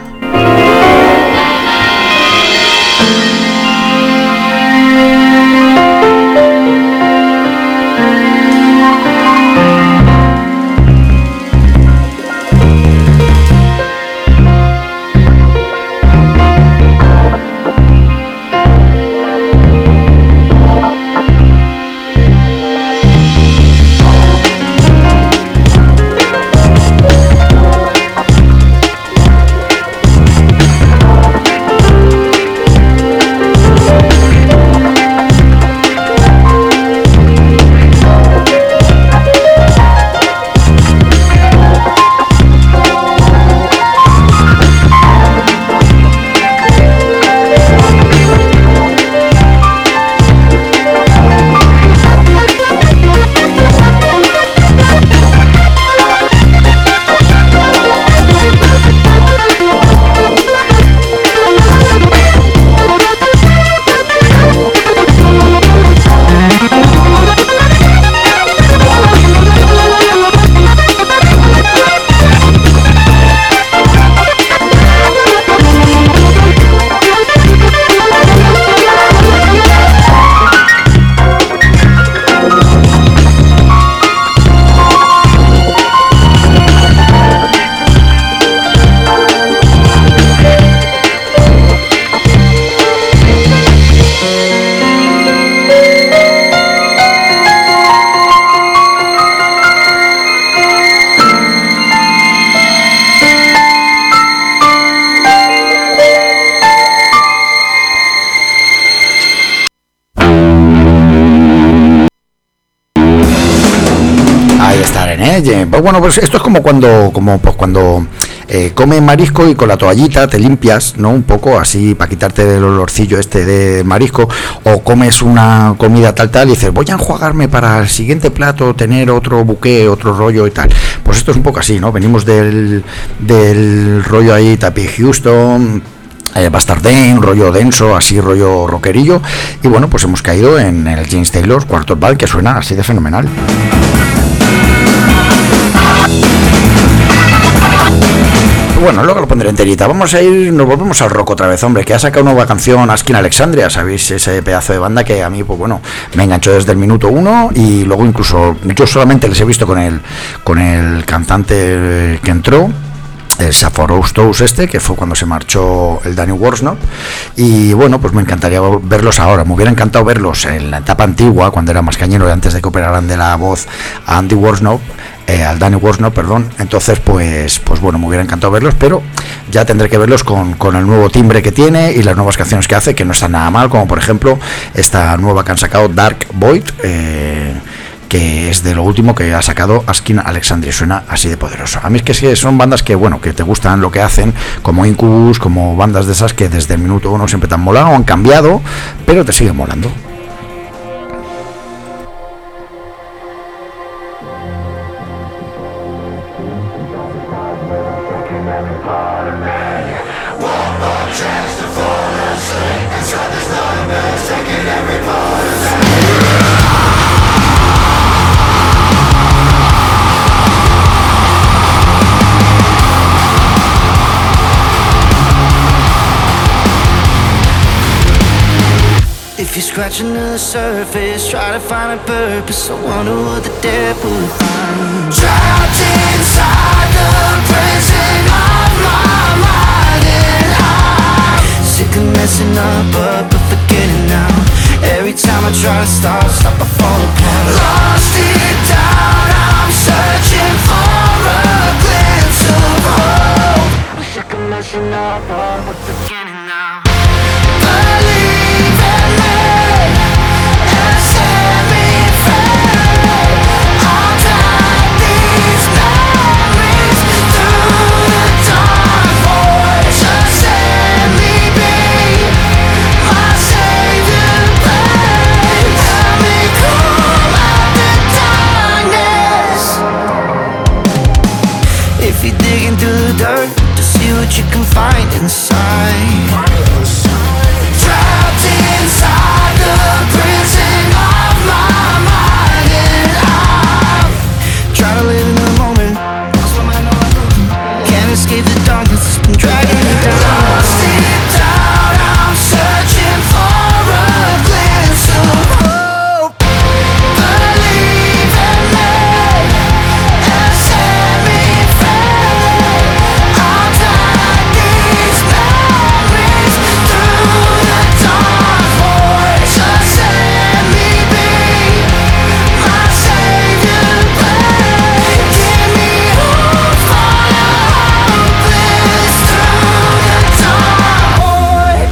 Bueno, pues esto es como cuando comes marisco y con la toallita te limpias, ¿no? Un poco así para quitarte el olorcillo este de marisco, o comes una comida tal y dices, voy a enjuagarme para el siguiente plato, tener otro buque, otro rollo y tal. Pues esto es un poco así, ¿no? Venimos del rollo ahí, Tapi Houston, Bastardane, rollo denso, así rollo rockerillo, y bueno, pues hemos caído en el James Taylor Quartet Band, que suena así de fenomenal. Bueno, luego lo pondré enterita. Nos volvemos al rock otra vez, hombre, que ha sacado una nueva canción, Askin Alexandria, ¿sabéis? Ese pedazo de banda que a mí, pues bueno, me enganchó desde el minuto 1, y luego incluso yo solamente les he visto con el cantante que entró, el Sapphoros este, que fue cuando se marchó el Danny Worsnop, y bueno, pues me encantaría verlos ahora. Me hubiera encantado verlos en la etapa antigua, cuando era más cañero, antes de que operaran de la voz a Andy Worsnop, al Danny Worsnop, perdón. Entonces pues bueno, me hubiera encantado verlos, pero ya tendré que verlos con el nuevo timbre que tiene y las nuevas canciones que hace, que no están nada mal, como por ejemplo esta nueva que han sacado, Dark Void, que es de lo último que ha sacado Askin Alexandria. Suena así de poderoso. A mí es que son bandas que, bueno, que te gustan lo que hacen, como Incubus, como bandas de esas que desde el minuto 1 siempre te han molado, han cambiado, pero te siguen molando. If you're scratching the surface, try to find a purpose, I wonder what the depth will find. Trapped inside the prison of my mind, and I'm sick of messing up, but forgetting now. Every time I try to stop, I fall apart. Lost it down, I'm searching for a glimpse of hope. I'm sick of messing up, but forgetting now. Believe in me and set me free. I'll drag these memories desert to see what you can find inside. Trapped inside the prison of my mind, and I try to live in the moment. Can't escape the darkness that's been dragging me down. Lost deep down, I'm searching for a glimpse of hope. Believe in me and set me free. I'll drag these memories through the dark void. Just let me be my savior, babe. Give me hope for the hopeless through the dark void.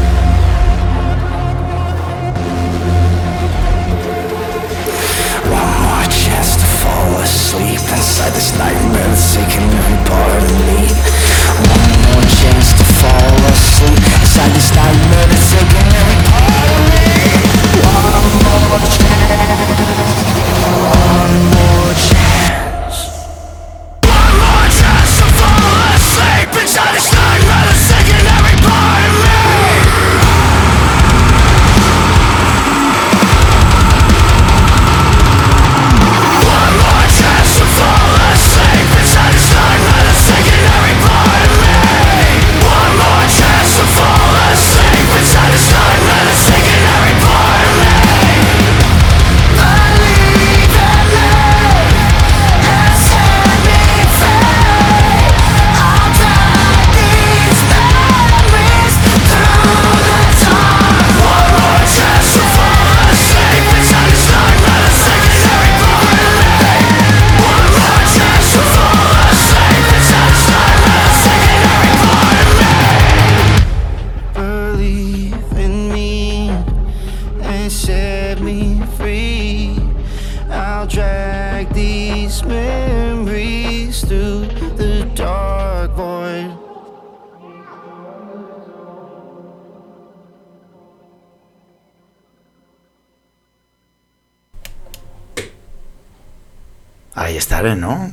One more chance to fall asleep inside this nightmare that's taking every part of me. One more chance to fall asleep inside this nightmare that's taking every part of me. One more chance. One more chance. One more chance to fall asleep inside this nightmare that's taking every part of me. One more chance to fall asleep inside this nightmare that's taking every part of me. One more chance to fall asleep inside this nightmare that's taking every part of me. Believe in me and set me free. I'll drag these memories through the dark. One more chance to fall asleep inside this nightmare that's taking every part of me. One more chance to fall asleep inside this nightmare that's taking every part of me. Believe in me and set me free. I'll drag these memories through the dark void. Ahí estaré, ¿no?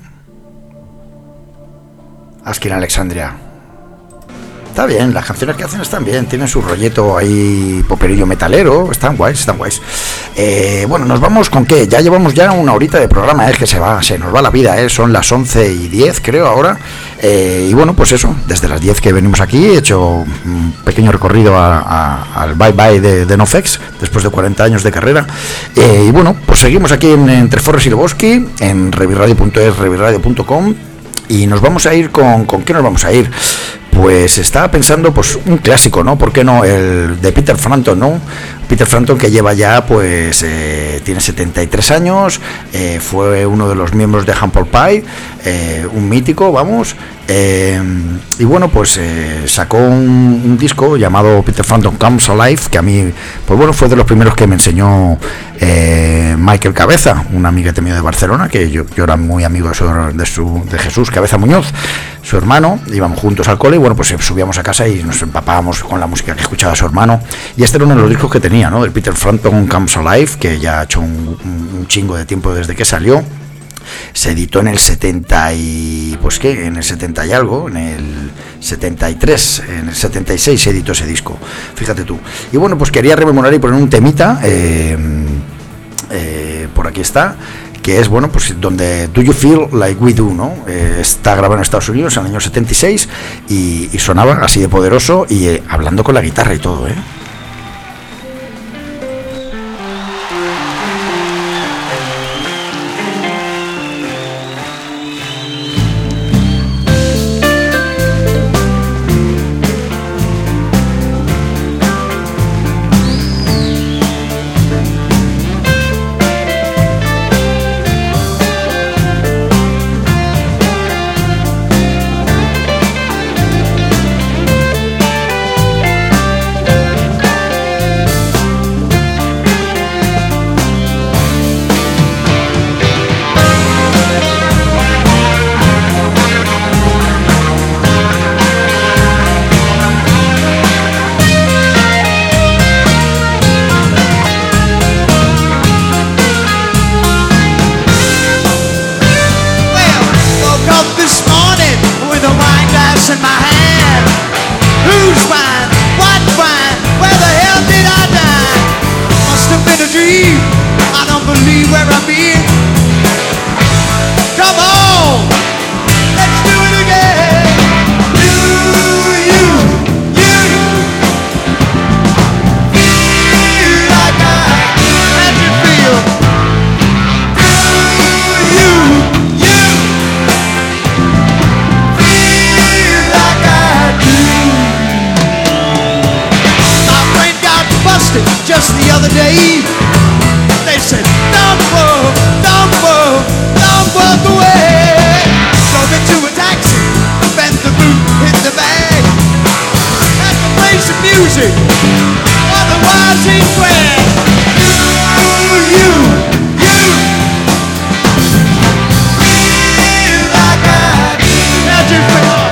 Askin Alexandria. Está bien, las canciones que hacen están bien, tienen su rollito ahí poperillo metalero, están guays, están guays. Bueno, nos vamos con qué, ya llevamos ya una horita de programa, es que se nos va la vida, son las 11:10 creo ahora, y bueno, pues eso, desde las 10 que venimos aquí he hecho un pequeño recorrido al bye bye de NoFX, después de 40 años de carrera, y bueno, pues seguimos aquí entre Forres y Lebowski, en revirradio.es, revirradio.com, y nos vamos a ir con ¿qué nos vamos a ir? Pues estaba pensando, pues un clásico, ¿no? ¿Por qué no? El de Peter Frampton, ¿no? Peter Frampton, que lleva ya, pues, tiene 73 años, fue uno de los miembros de Humble Pie, un mítico, vamos, y bueno, pues sacó un disco llamado Peter Frampton Comes Alive, que a mí, pues bueno, fue de los primeros que me enseñó Michael Cabeza, un amiguete mío de Barcelona, que yo era muy amigo de Jesús Cabeza Muñoz, su hermano, íbamos juntos al cole, y bueno, pues subíamos a casa y nos empapábamos con la música que escuchaba su hermano, y este era uno de los discos que tenía, ¿no? El Peter Frampton Comes Alive, que ya ha hecho un chingo de tiempo desde que salió. Se editó en el 70 y... pues qué, en el 70 y algo, en el 73, en el 76 se editó ese disco, fíjate tú. Y bueno, pues quería rememorar y poner un temita, por aquí está, que es, bueno, pues donde Do You Feel Like We Do, ¿no? Está grabado en Estados Unidos en el año 76 y sonaba así de poderoso y hablando con la guitarra y todo, in my hand. Who's fine? What fine? Where the hell did I die? Must have been a dream. I don't believe where I've been. Come on, let's do it again. You feel like I had you feel. Feel like I do. My brain got busted just the other day. They said, don't walk away. Drove into a taxi, bent the boot, hit the bag. Had to play some music, otherwise he'd drag. You feel like I do. How'd you feel?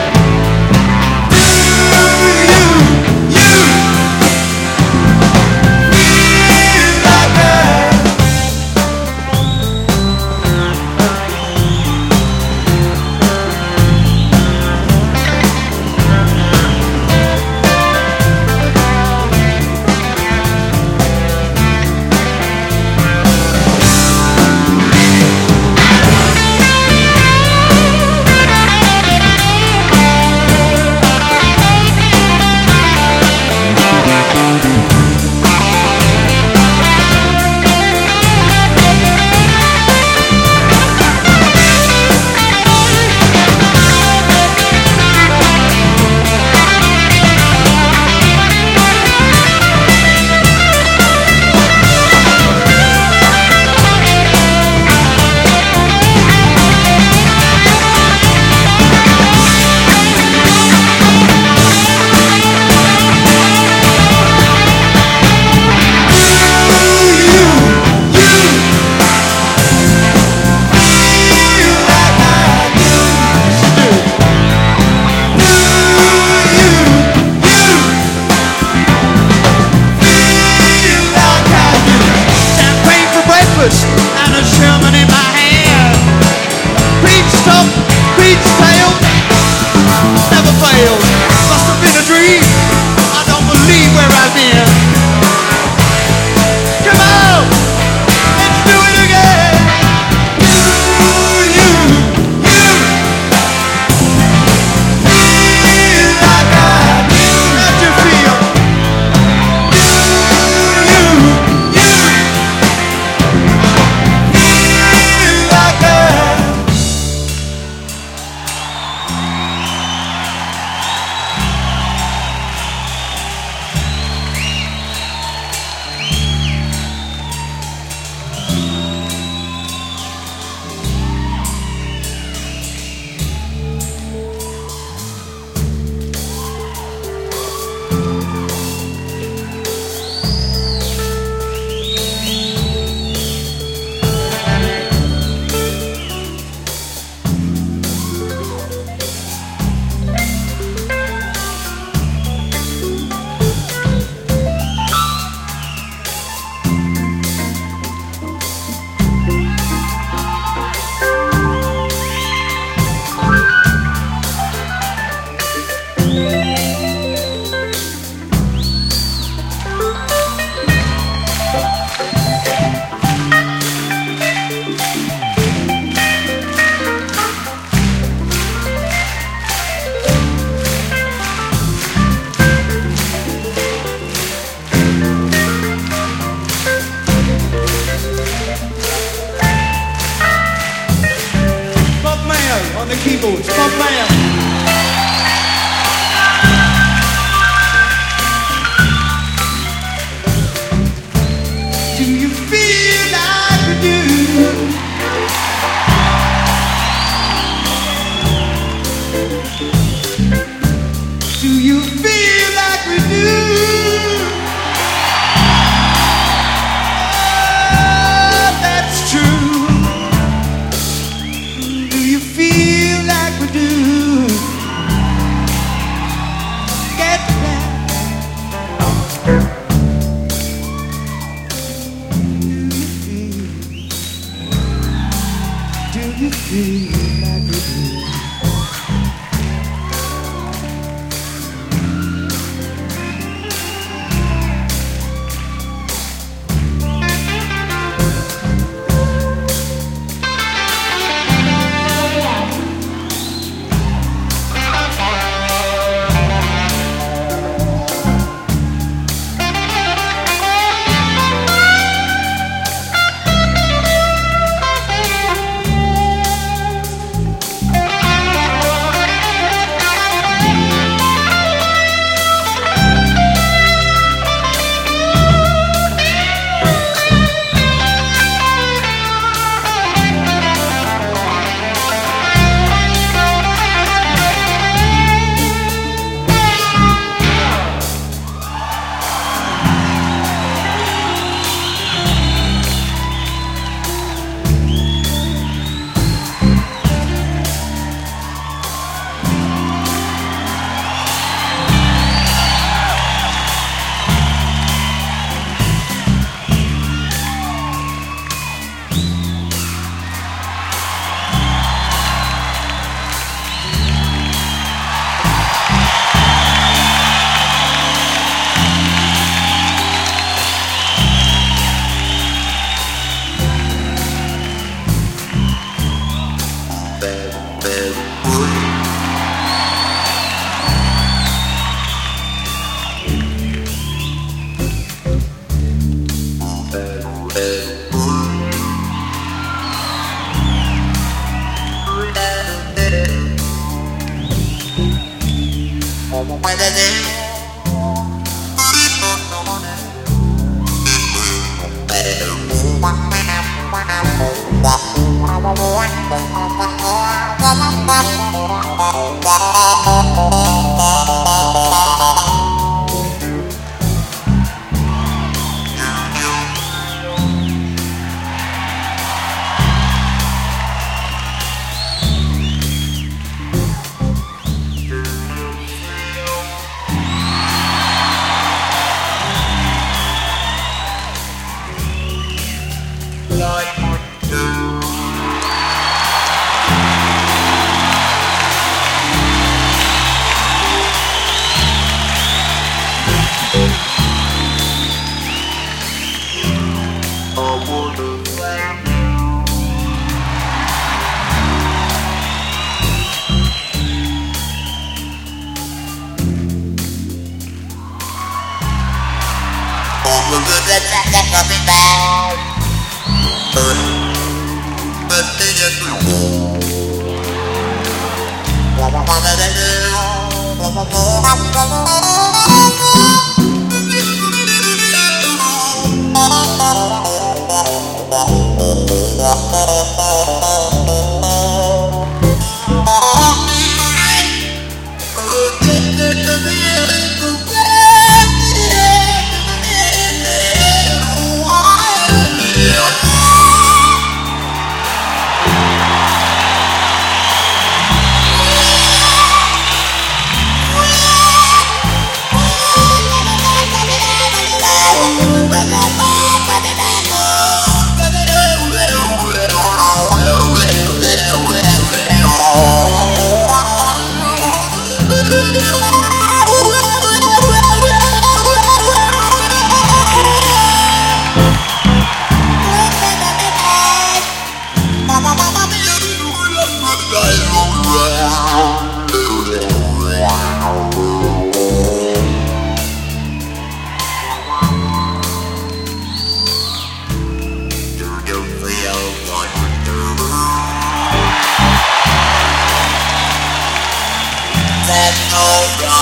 That's alright.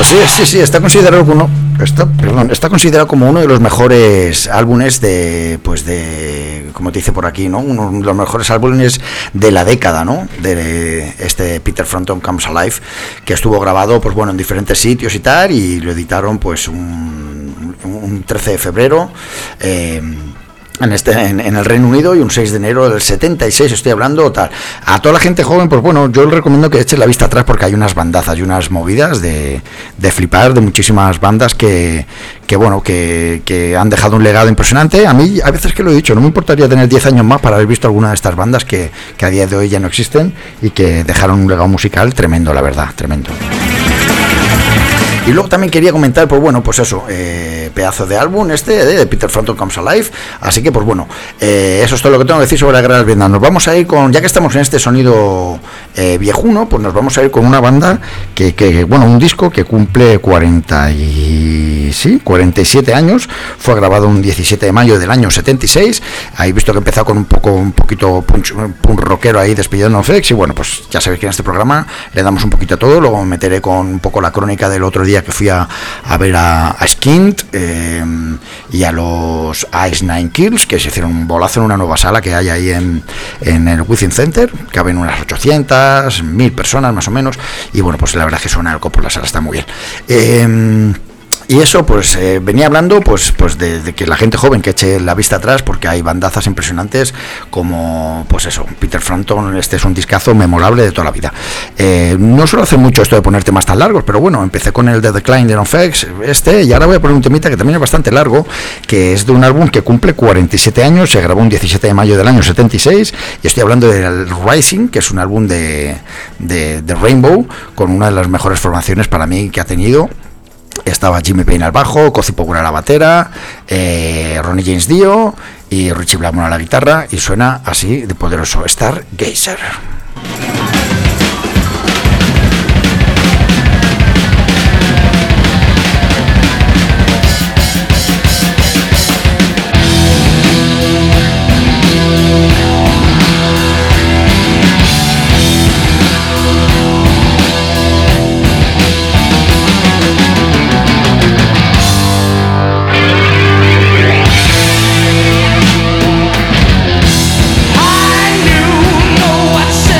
Sí, está considerado como uno de los mejores álbumes de, como te dice por aquí, ¿no? Uno de los mejores álbumes de la década, ¿no? De este Peter Frampton Comes Alive, que estuvo grabado, pues bueno, en diferentes sitios y tal, y lo editaron, pues un 13 de febrero. En el Reino Unido, y un 6 de enero del 76, estoy hablando tal. A toda la gente joven, pues bueno, yo les recomiendo que echen la vista atrás, porque hay unas bandazas y unas movidas de flipar, de muchísimas bandas que han dejado un legado impresionante. A mí, a veces que lo he dicho, no me importaría tener 10 años más para haber visto alguna de estas bandas que a día de hoy ya no existen y que dejaron un legado musical tremendo, la verdad, tremendo. Y luego también quería comentar, pues bueno, pues eso, pedazo de álbum de Peter Frampton Comes Alive. Así que, pues bueno, eso es todo lo que tengo que decir sobre la guerra del Vietnam. Nos vamos a ir con, ya que estamos en este sonido viejuno, pues nos vamos a ir con una banda bueno, un disco que cumple 47 años. Fue grabado un 17 de mayo del año 76. Ahí visto que empezó con un poquito punk rockero ahí, despidiendo NoFX. Y bueno, pues ya sabéis que en este programa le damos un poquito a todo. Luego me meteré con un poco la crónica del otro día que fui a ver a Skint y a los Ice Nine Kills, que se hicieron un bolazo en una nueva sala que hay ahí en el Within Center. Caben unas 800, 1000 personas más o menos. Y bueno, pues la verdad es que suena algo por la sala, está muy bien. Y eso, pues venía hablando pues de que la gente joven que eche la vista atrás, porque hay bandazas impresionantes como, pues eso, Peter Frampton. Este es un discazo memorable de toda la vida. No suelo hacer mucho esto de poner temas tan largos, pero bueno, empecé con el The Decline de NoFX, y ahora voy a poner un temita que también es bastante largo, que es de un álbum que cumple 47 años, se grabó un 17 de mayo del año 76, y estoy hablando del Rising, que es un álbum de Rainbow, con una de las mejores formaciones para mí que ha tenido. Estaba Jimmy Payne al bajo, Cozy Powell a la batera, Ronnie James Dio y Richie Blackmore a la guitarra, y suena así de poderoso: Stargazer. I knew, no, I said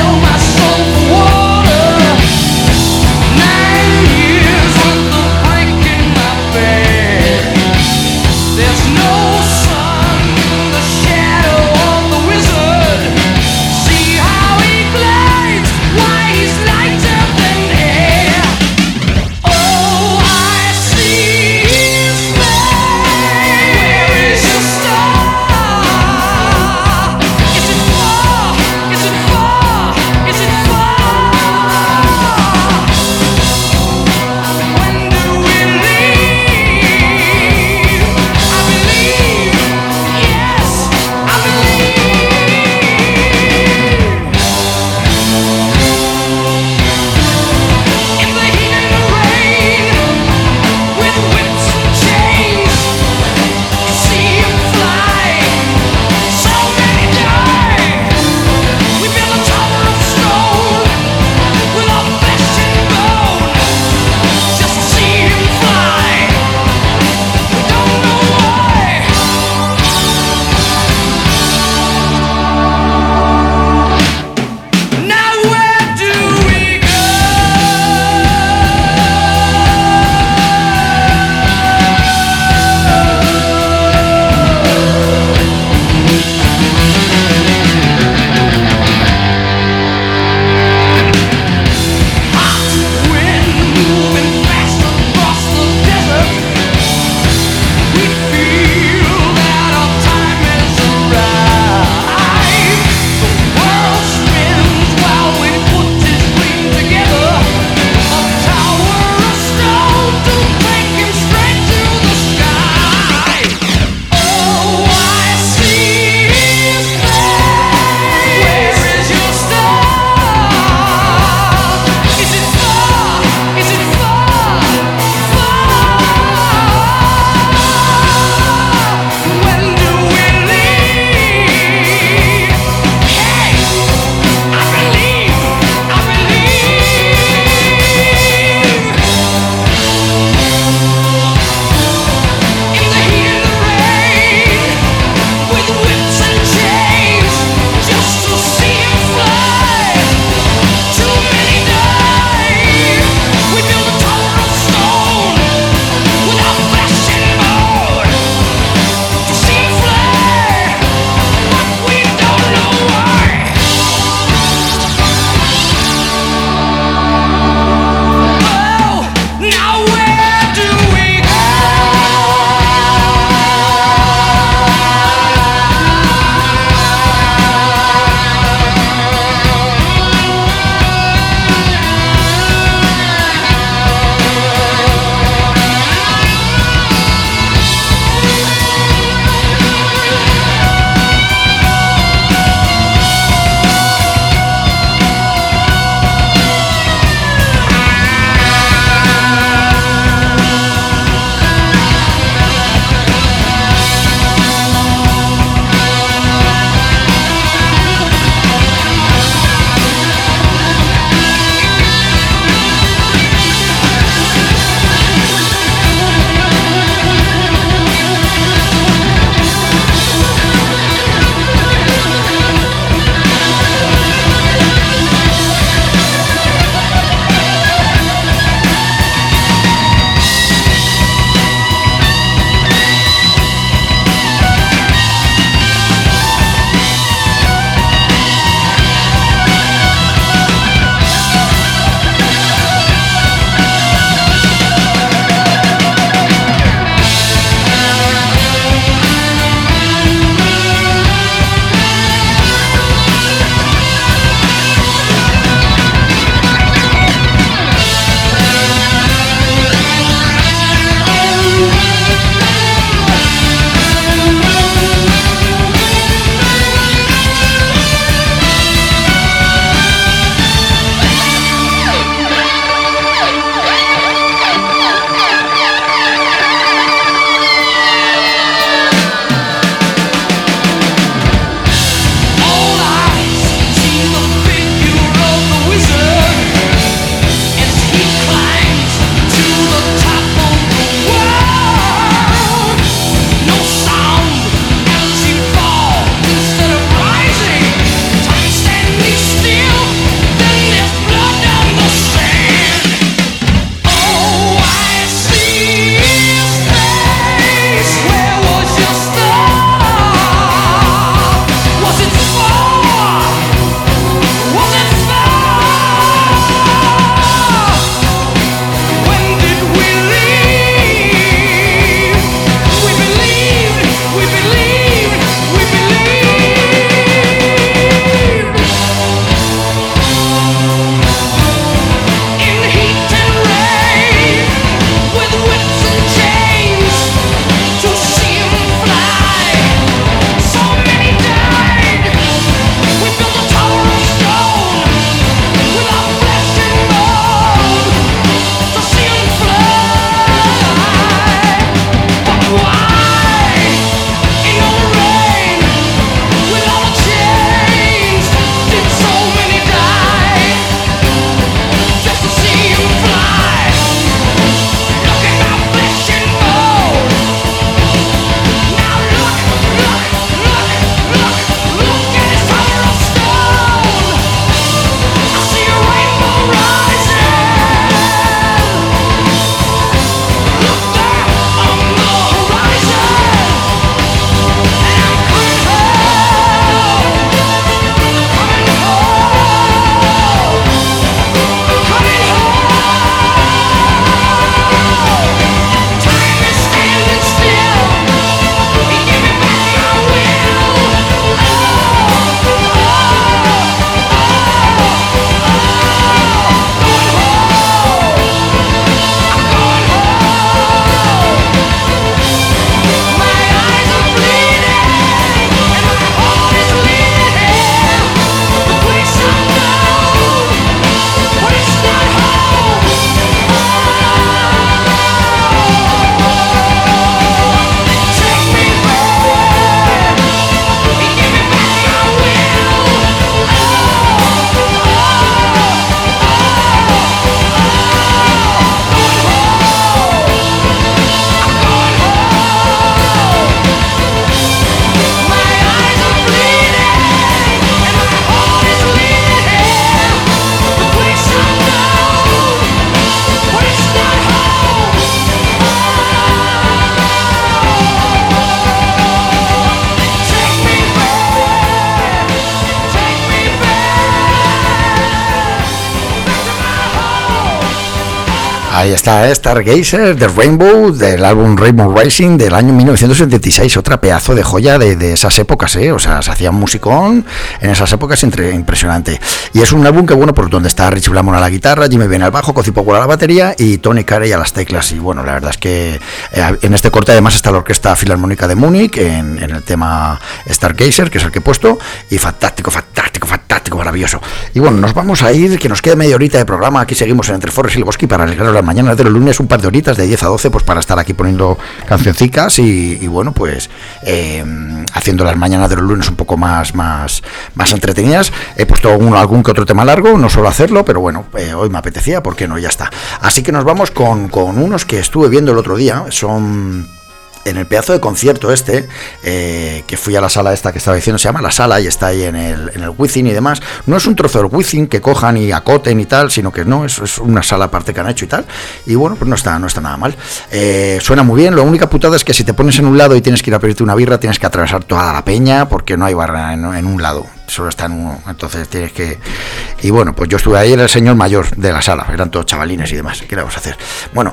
Ahí está, Stargazer de Rainbow, del álbum Rainbow Rising del año 1976, otra pedazo de joya de esas épocas, o sea, se hacía musicón en esas épocas impresionante. Y es un álbum que, bueno, por donde está Richie Blackmore a la guitarra, Jimmy Bain al bajo, Cozy Powell a la batería y Tony Carey a las teclas. Y bueno, la verdad es que en este corte además está la Orquesta Filarmónica de Múnich en el tema Stargazer, que es el que he puesto, y fantástico, maravilloso. Y bueno, nos vamos a ir, que nos queda media horita de programa. Aquí seguimos en Entre Forres y el Bosque para alegrar las mañanas de los lunes, un par de horitas de 10 a 12, pues para estar aquí poniendo cancioncicas y bueno, pues haciendo las mañanas de los lunes un poco más entretenidas. He puesto algún que otro tema largo, no suelo hacerlo, pero bueno, hoy me apetecía, ¿por qué no? Ya está. Así que nos vamos con unos que estuve viendo el otro día. Son... en el pedazo de concierto que fui a la sala esta que estaba diciendo, se llama La Sala y está ahí en el Wizzing y demás. No es un trozo del Wizzing que cojan y acoten y tal, sino que no, es una sala aparte que han hecho y tal. Y bueno, pues no está nada mal. Suena muy bien. La única putada es que si te pones en un lado y tienes que ir a pedirte una birra, tienes que atravesar toda la peña porque no hay barra en un lado. Solo está en uno, entonces tienes que... Y bueno, pues yo estuve ahí, era el señor mayor de la sala, eran todos chavalines y demás, ¿qué le vamos a hacer? Bueno,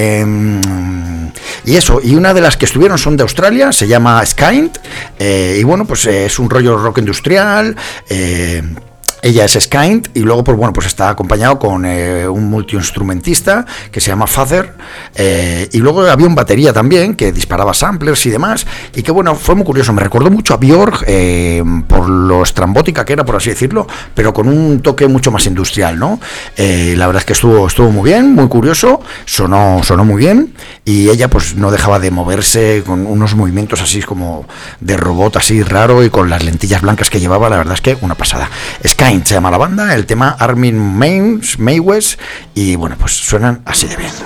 y eso, y una de las que estuvieron son de Australia, se llama Skynt, y bueno, pues es un rollo rock industrial, ella es Skynt y luego pues bueno, pues está acompañado con un multiinstrumentista que se llama Father, y luego había un batería también que disparaba samplers y demás, y que bueno, fue muy curioso, me recordó mucho a Björk por lo estrambótica que era, por así decirlo, pero con un toque mucho más industrial, ¿no? La verdad es que estuvo muy bien, muy curioso, sonó muy bien, y ella pues no dejaba de moverse con unos movimientos así como de robot así raro y con las lentillas blancas que llevaba, la verdad es que una pasada. Skynt se llama la banda, el tema Armin Maywes, y bueno, pues suenan así de bien.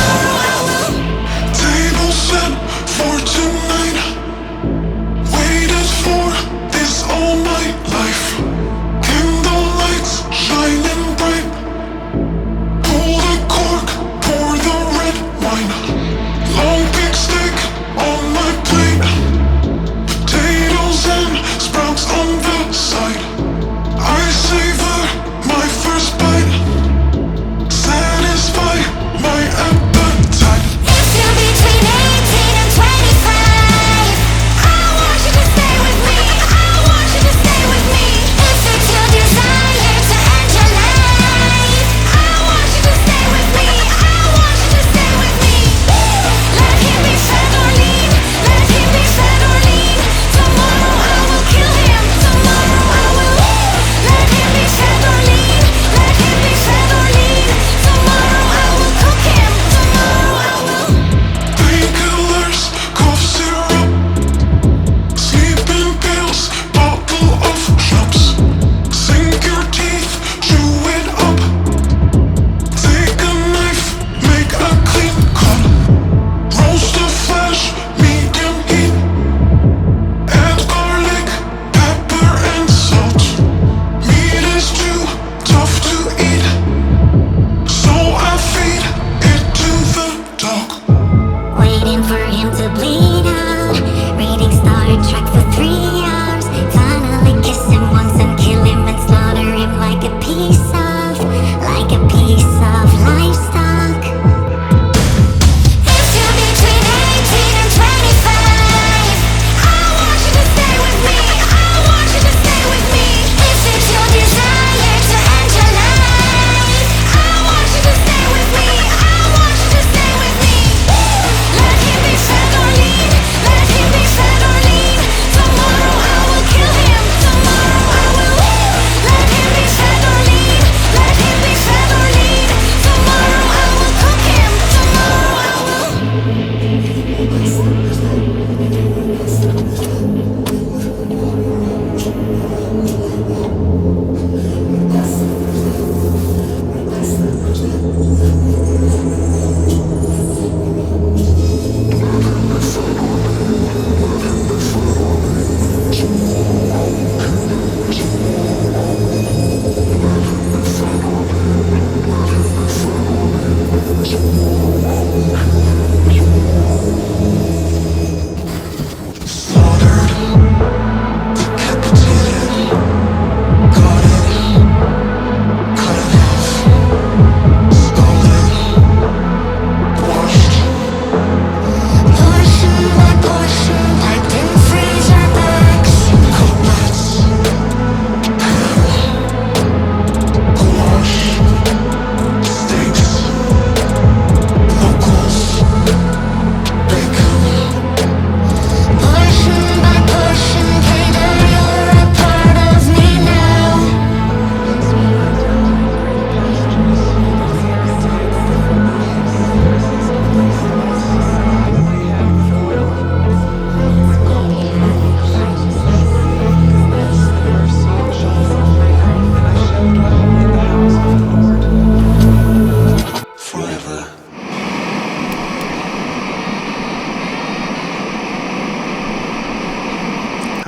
For tonight, wait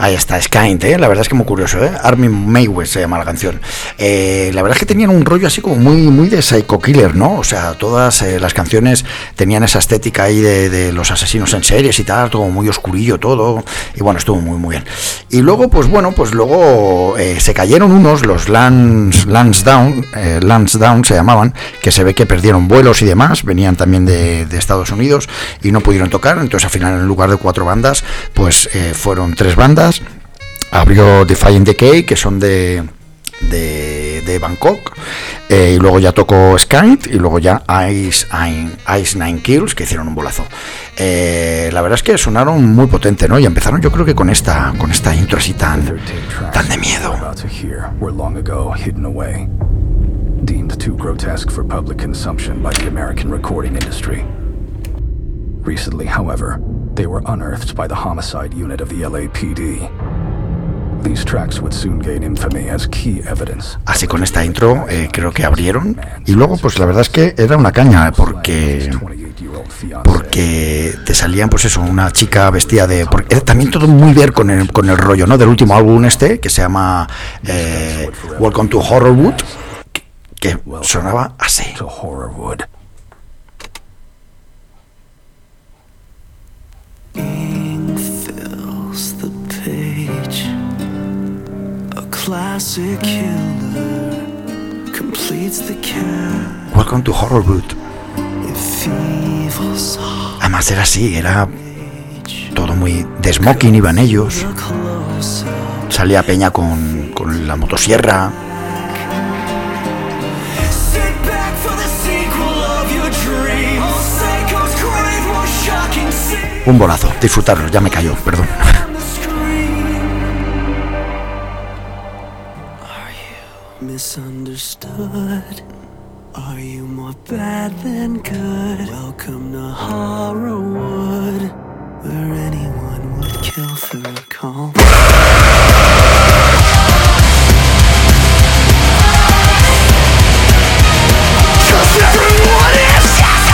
Ahí está, Skynt, la verdad es que muy curioso, Armin Mayweather se llama la canción. La verdad es que tenían un rollo así como muy de Psycho Killer, ¿no? O sea, todas las canciones tenían esa estética ahí de los asesinos en series y tal, todo muy oscurillo todo, y bueno, estuvo muy bien. Y luego, pues luego se cayeron unos, los Lansdowne se llamaban, que se ve que perdieron vuelos y demás, venían también de Estados Unidos y no pudieron tocar, entonces al final en lugar de 4 bandas, pues fueron 3 bandas. Abrió Defiant Decay, que son de Bangkok, y luego ya tocó Skynt, y luego ya Ice Nine Kills, que hicieron un bolazo. La verdad es que sonaron muy potente, ¿no? Y empezaron, yo creo que con esta intro así tan de miedo. Deemed too grotesque for public consumption by the American recording industry. Recently, however, they were unearthed by the homicide unit of the LAPD. These tracks would soon gain infamy as key evidence. Así con esta intro creo que abrieron, y luego pues la verdad es que era una caña porque te salían pues eso, una chica vestida de, porque era también todo muy ver con el rollo, ¿no? Del último álbum que se llama Welcome to Horrorwood, que sonaba así. Ink fills the page. A classic killer completes the cat. Welcome to Horrorwood. Además era así, era todo muy de smoking, iban ellos. Salía Peña con la motosierra. Un bolazo, disfrutarlo, ya me cayó, perdón. Misunderstood. Are you more bad than good? Welcome to Horrorwood, where anyone would kill for a call. Cause everyone is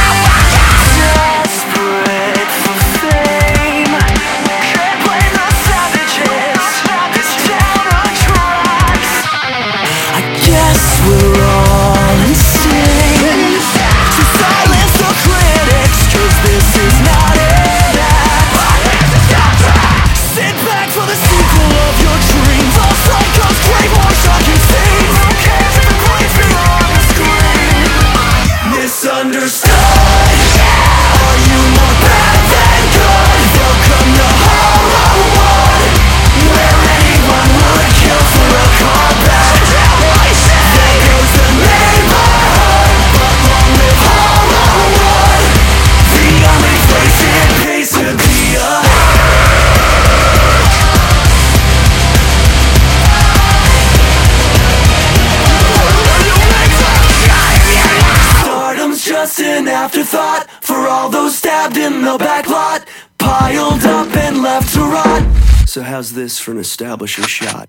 desperate for fame. Can't blame the savages. This town on drugs. I guess we're all insane to silence the critics, 'cause this is not enough. Sit back for the sequel of your dreams. All psychos crave more shocking scenes. Who cares if the points beyond the screen? Misunderstood. Are you more bad than good? Welcome to Horrorwood, where anyone would kill for a callback. There goes the neighborhood, but long live Horrorwood, the only place it pays to be a. Stardom's just an afterthought for all those stabbed in the back lot, piled up and left to rot. So how's this for an establishing shot?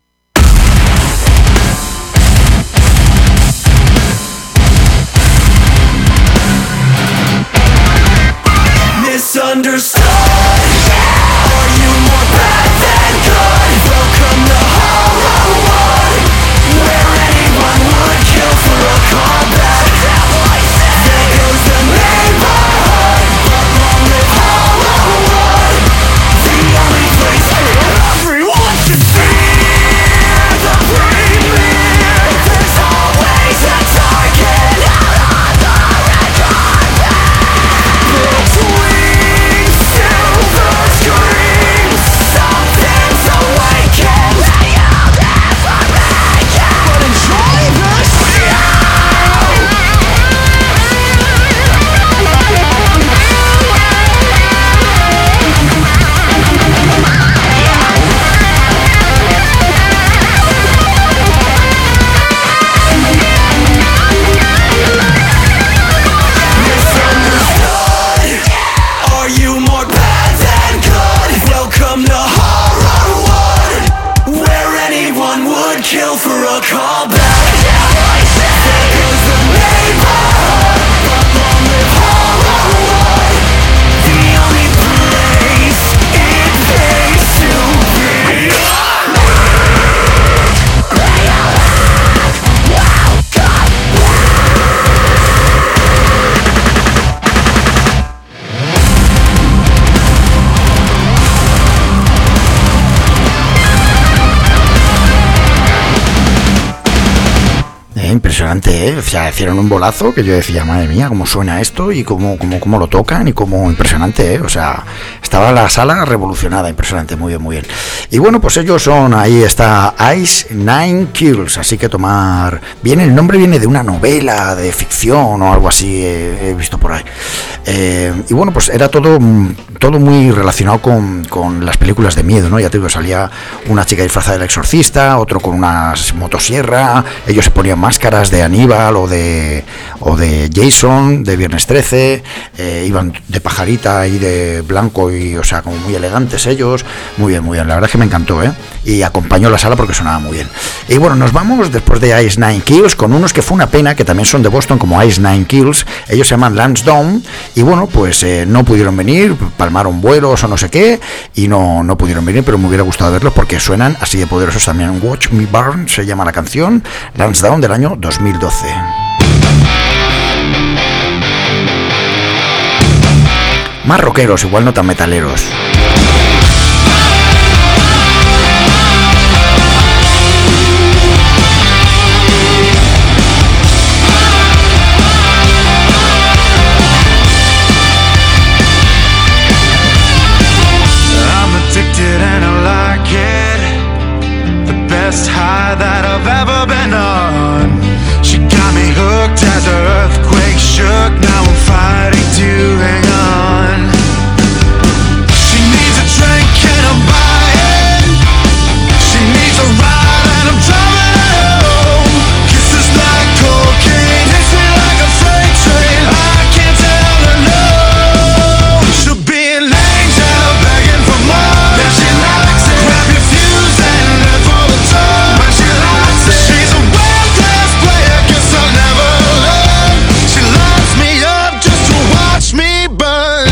Misunderstood. Are you more bad than good? Welcome to Horrorwood, where anyone would kill for a callback. There goes the neighborhood, but long live Horrorwood, the only place everyone should fear the premiere. There's always a target on the red carpet. Between silver screams, something's awakened. You'll never make it. But enjoy the show. Misunderstood. Are you more bad than good? Welcome to Horrorwood, where anyone would kill for a callback. There goes the neighborhood, but long live Horrorwood, the only place it pays to be. impresionante, o sea, hicieron un bolazo que yo decía, madre mía, cómo suena esto y cómo lo tocan y cómo impresionante, o sea, estaba la sala revolucionada, impresionante, muy bien. Y bueno, pues ellos son, ahí está Ice Nine Kills, así que tomar, el nombre viene de una novela de ficción o algo así, he visto por ahí. Y bueno, pues era todo muy relacionado con las películas de miedo, ¿no? Ya te digo, salía una chica disfrazada del exorcista, otro con una motosierra, ellos se ponían máscaras de Aníbal o de Jason, de Viernes 13, iban de pajarita y de blanco y, o sea, como muy elegantes ellos, muy bien, la verdad es que me encantó, y acompañó la sala porque sonaba muy bien. Y bueno, nos vamos después de Ice Nine Kills con unos que fue una pena, que también son de Boston, como Ice Nine Kills, ellos se llaman Lansdowne, y bueno, pues no pudieron venir, palmaron vuelos o no sé qué, y no pudieron venir, pero me hubiera gustado verlos porque suenan así de poderosos también. Watch Me Burn se llama la canción, Lansdowne del año 2012. Más rockeros, igual no tan metaleros. High that I've ever been on. She got me hooked as the earthquake shook. Now I'm fighting to hang on. She needs a drink and I'm buying. She needs a ride and I'm driving her home. Kisses like cocaine, hits me like a freight train. I can't tell her no. She'll be an angel begging for more. Then she likes it. Grab your fuse and live for the time. When she likes it, she's a world-class player. Guess I'll never learn. She lights me up just to watch me burn.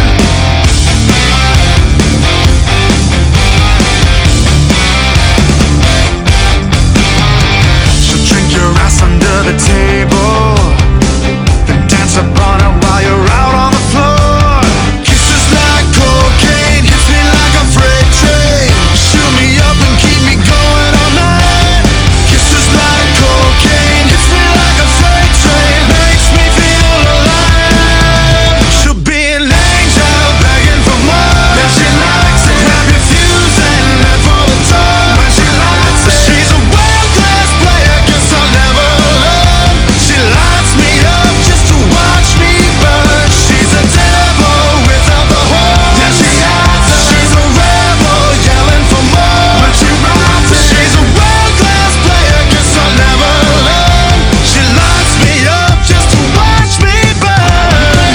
She'll drink your ass under the table, then dance upon it while you're out on the floor. Kisses like cocaine, hits me like a freight train. Shoot me up and keep me going all night. Kisses like cocaine, hits me like a freight train. Makes me feel alive. She'll be an angel begging for more. Then she likes it. Grab your fuse and live for the time. When she likes it, she's a world-class player. Guess I'll never learn. She lights me up just to watch me burn. She's a devil without the horn. Yeah, she has it. She's a rebel yelling for more. When she rides it, she's a world-class player. Guess I'll never learn. She lights me up just to watch me burn.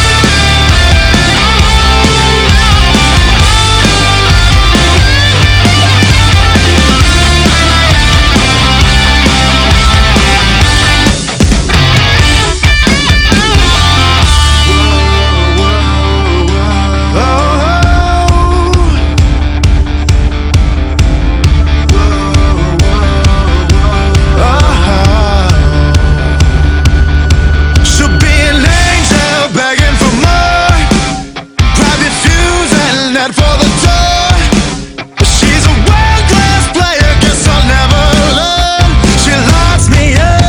She'll be an angel begging for more. Grab your fuse and head for the door. She's a world-class player, guess I'll never learn. She lights me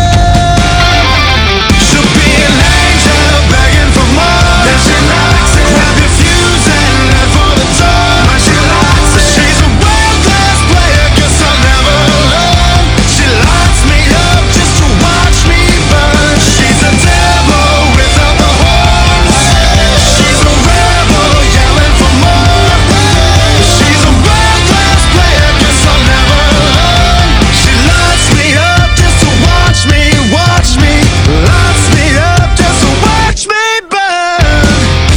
up. She'll be an angel begging for more. Then she likes it. Grab your fuse and head for the door. When she likes it, she's a world-class player, guess I'll never learn. She lights me up just to watch me burn. She's a devil without the horns. She's a rebel yelling for more. She's a world-class player, guess I'll never learn. She lights me up just to watch me, watch me. Lights me up just to watch me burn.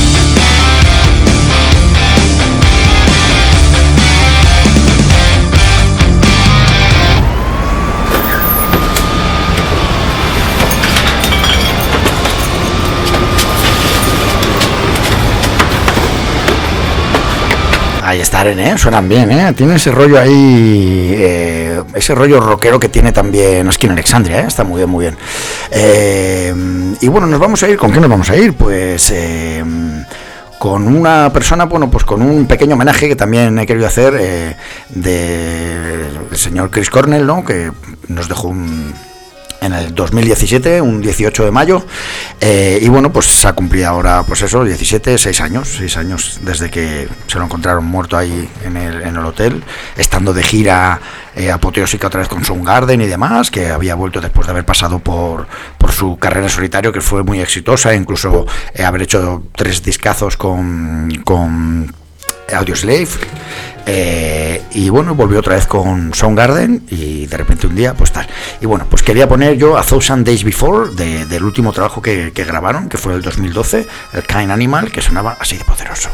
Ahí están, suenan bien, tiene ese rollo ahí, ese rollo rockero que tiene también Skin Alexandria, está muy bien. Y bueno, nos vamos a ir, ¿con qué nos vamos a ir? Pues con una persona, bueno, pues con un pequeño homenaje que también he querido hacer del señor Chris Cornell, ¿no? Que nos dejó en el 2017, un 18 de mayo, y bueno, pues se ha cumplido ahora, pues eso, 6 años desde que se lo encontraron muerto ahí en el hotel, estando de gira apoteósica otra vez con Soundgarden y demás, que había vuelto después de haber pasado por su carrera en solitario, que fue muy exitosa, incluso haber hecho 3 discazos con Audioslave, y bueno, volvió otra vez con Soundgarden y de repente un día pues tal. Y bueno, pues quería poner yo a Thousand Days Before del último trabajo que grabaron, que fue el 2012, el Kind Animal, que sonaba así de poderoso.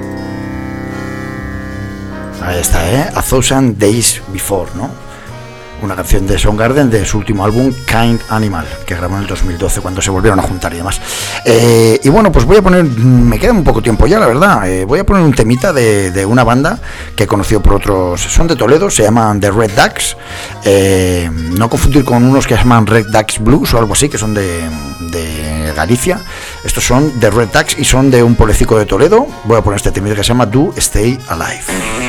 Ahí está, A Thousand Days Before, ¿no? una canción de Soundgarden de su último álbum Kind Animal, que grabó en el 2012 cuando se volvieron a juntar y demás. Y bueno, pues voy a poner, me queda un poco tiempo ya, la verdad, voy a poner un temita de una banda que he conocido por otros, son de Toledo, se llaman The Red Ducks, no confundir con unos que se llaman Red Ducks Blues o algo así, que son de Galicia. Estos son The Red Ducks y son de un pueblecico de Toledo. Voy a poner este temita que se llama Do Stay Alive.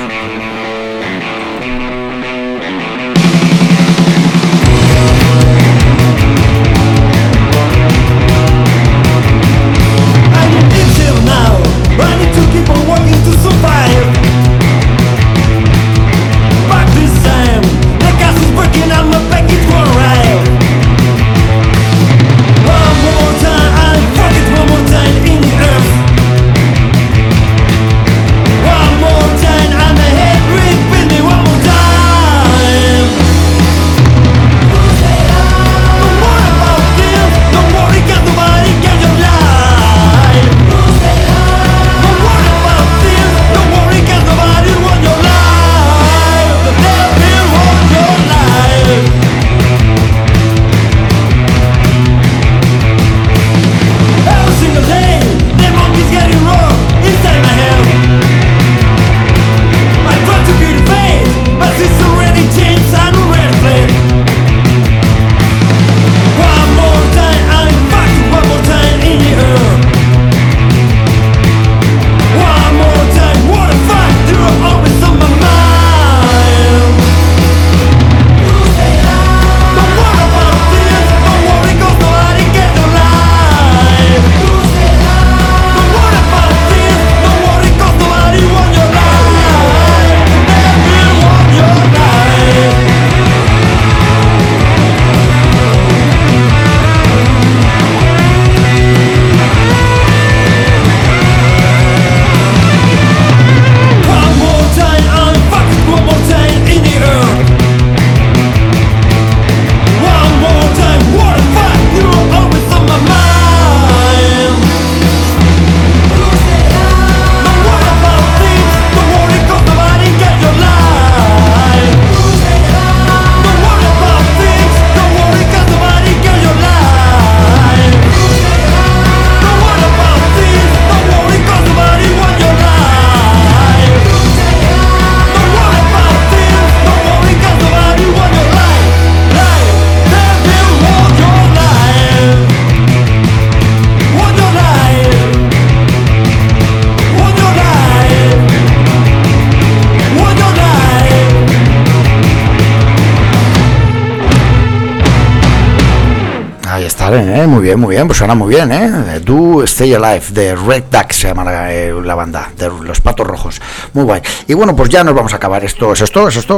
Muy bien, pues suena muy bien, Do Stay Alive, de Red Ducks se llama la banda, de los Patos Rojos, muy guay. Y bueno, pues ya nos vamos a acabar esto, eso es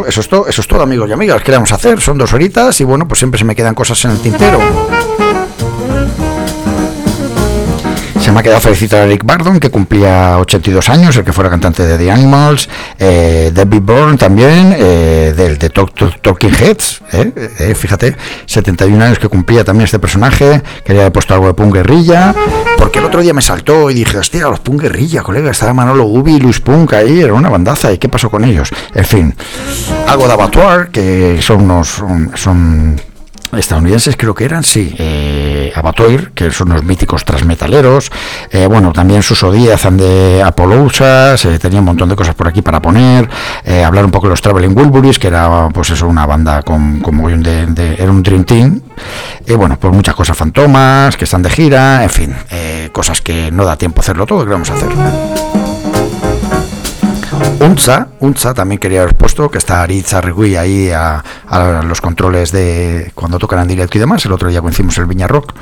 todo, amigos y amigas. ¿Qué vamos a hacer? Son 2 horitas y bueno, pues siempre se me quedan cosas en el tintero. Se me ha quedado felicitar a Eric Burdon, que cumplía 82 años, el que fuera cantante de The Animals, David Byrne también, de Talking Heads, fíjate, 71 años que cumplía también este personaje. Quería haber puesto algo de Punk Guerrilla, porque el otro día me saltó y dije, hostia, los Punk Guerrilla, colega, estaba Manolo Gubi y Luis Punk ahí, era una bandaza, ¿y qué pasó con ellos? En fin, algo de Abattoir, que son estadounidenses, creo que eran, sí, Abattoir, que son unos míticos transmetaleros, bueno, también Suso Díaz de Apolousas, tenía un montón de cosas por aquí para poner, hablar un poco de los Traveling Wilburys, que era, pues eso, una banda con era un Dream Team, y bueno, pues muchas cosas, Fantomas, que están de gira, en fin, cosas que no da tiempo a hacerlo todo, que vamos a hacer. Unza también quería haber puesto, que está Aritz Arregui ahí a los controles de cuando tocan en directo y demás. El otro día coincidimos el Viña Rock.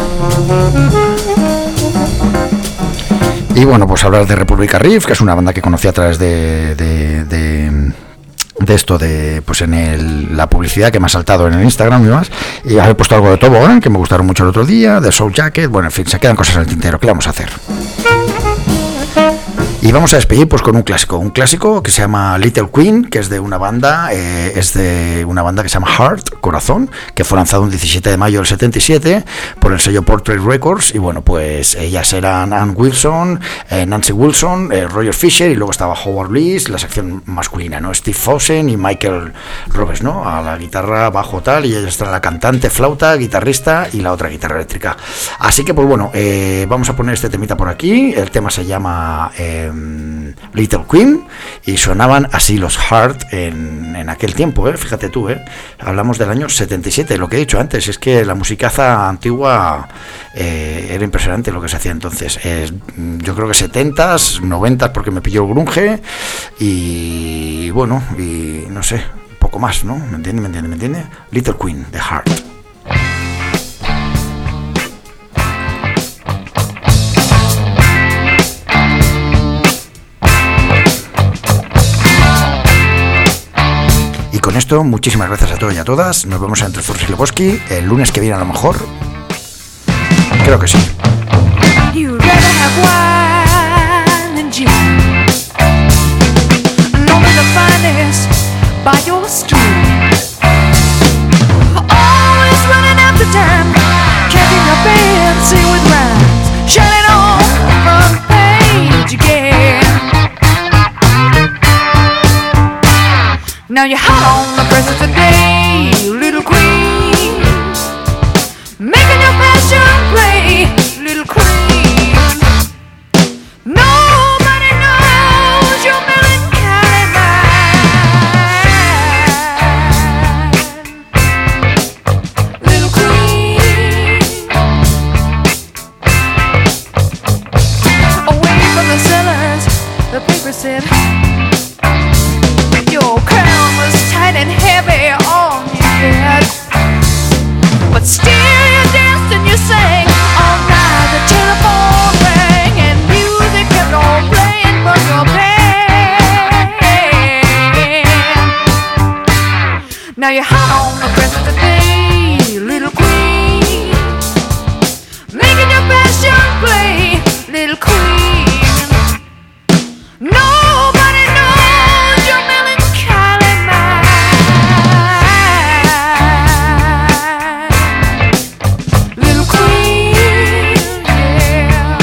Y bueno, pues hablar de República Riff, que es una banda que conocí a través de esto, de pues en la publicidad que me ha saltado en el Instagram y demás, y haber puesto algo de Tobogán, que me gustaron mucho el otro día, de Soul Jacket, bueno, en fin, se quedan cosas en el tintero. ¿Qué vamos a hacer? Y vamos a despedir pues con un clásico que se llama Little Queen, que es de una banda que se llama Heart, Corazón, que fue lanzado un 17 de mayo del 77 por el sello Portrait Records. Y bueno, pues ellas eran Ann Wilson, Nancy Wilson, Roger Fisher, y luego estaba Howard Bliss, la sección masculina, ¿no? Steve Fossen y Michael Roberts, ¿no? A la guitarra, bajo, tal, y ella está la cantante, flauta, guitarrista y la otra guitarra eléctrica. Así que pues bueno, vamos a poner este temita por aquí. El tema se llama Little Queen, y sonaban así los Heart en aquel tiempo, fíjate tú, hablamos del año 77. Lo que he dicho antes es que la musicaza antigua era impresionante lo que se hacía entonces. Yo creo que 70s, 90s, porque me pilló el grunge, y bueno, y no sé, un poco más, ¿no? ¿Me entiende? Little Queen, de Heart. Y con esto, muchísimas gracias a todos y a todas. Nos vemos entre Zurdos y Lebowski el lunes que viene, a lo mejor. Creo que sí. You'd rather have wine than gin, and only the finest by your stool. Always running after time, keeping your fancy with rhymes, shining on the front page again. Now you're hot on the press of the day, little queen, making your passion play, little queen. Nobody knows your melancholy mind, little queen. Away from the cellars, the paper said your crown was tight and heavy on your head, but still you danced and you sang all night. The telephone rang and music kept on playing from your pen. Now you're hot on the rest of the day, little queen, making your passion play, little queen. Nobody knows your melancholy mind, little queen, yeah,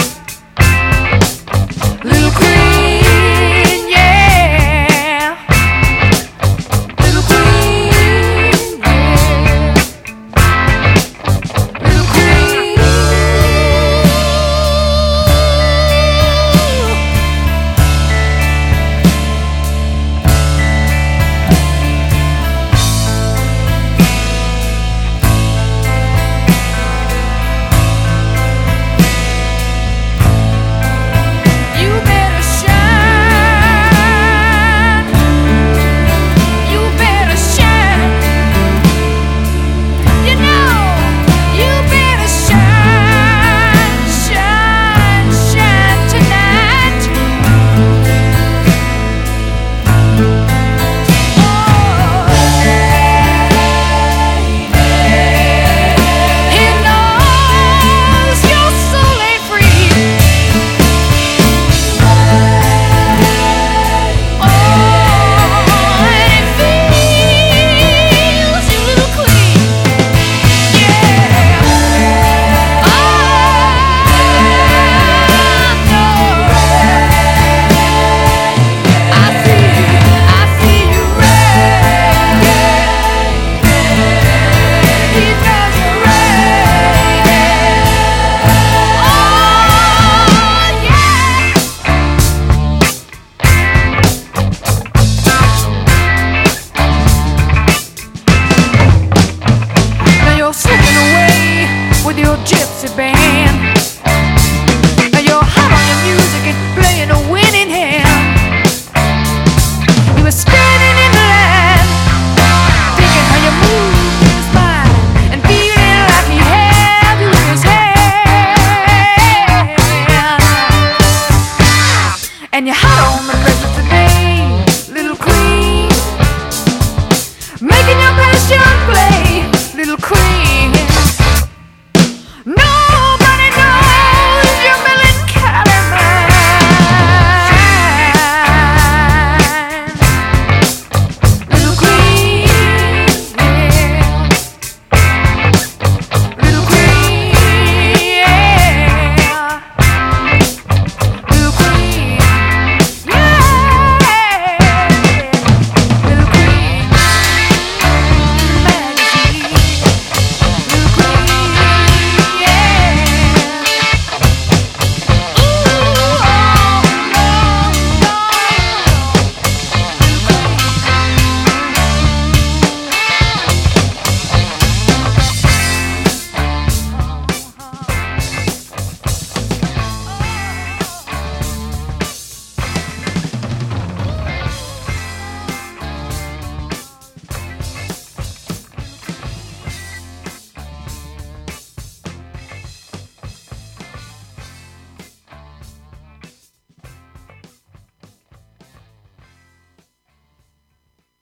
little queen, yeah, little queen, yeah, little queen. You better shine, you better shine, you know, you better shine, shine, shine tonight. He knows your soul ain't free. And it feels you, little queen. Yeah. I see you red. He does you red. Oh, yeah. Now you're slipping away with your gypsy band.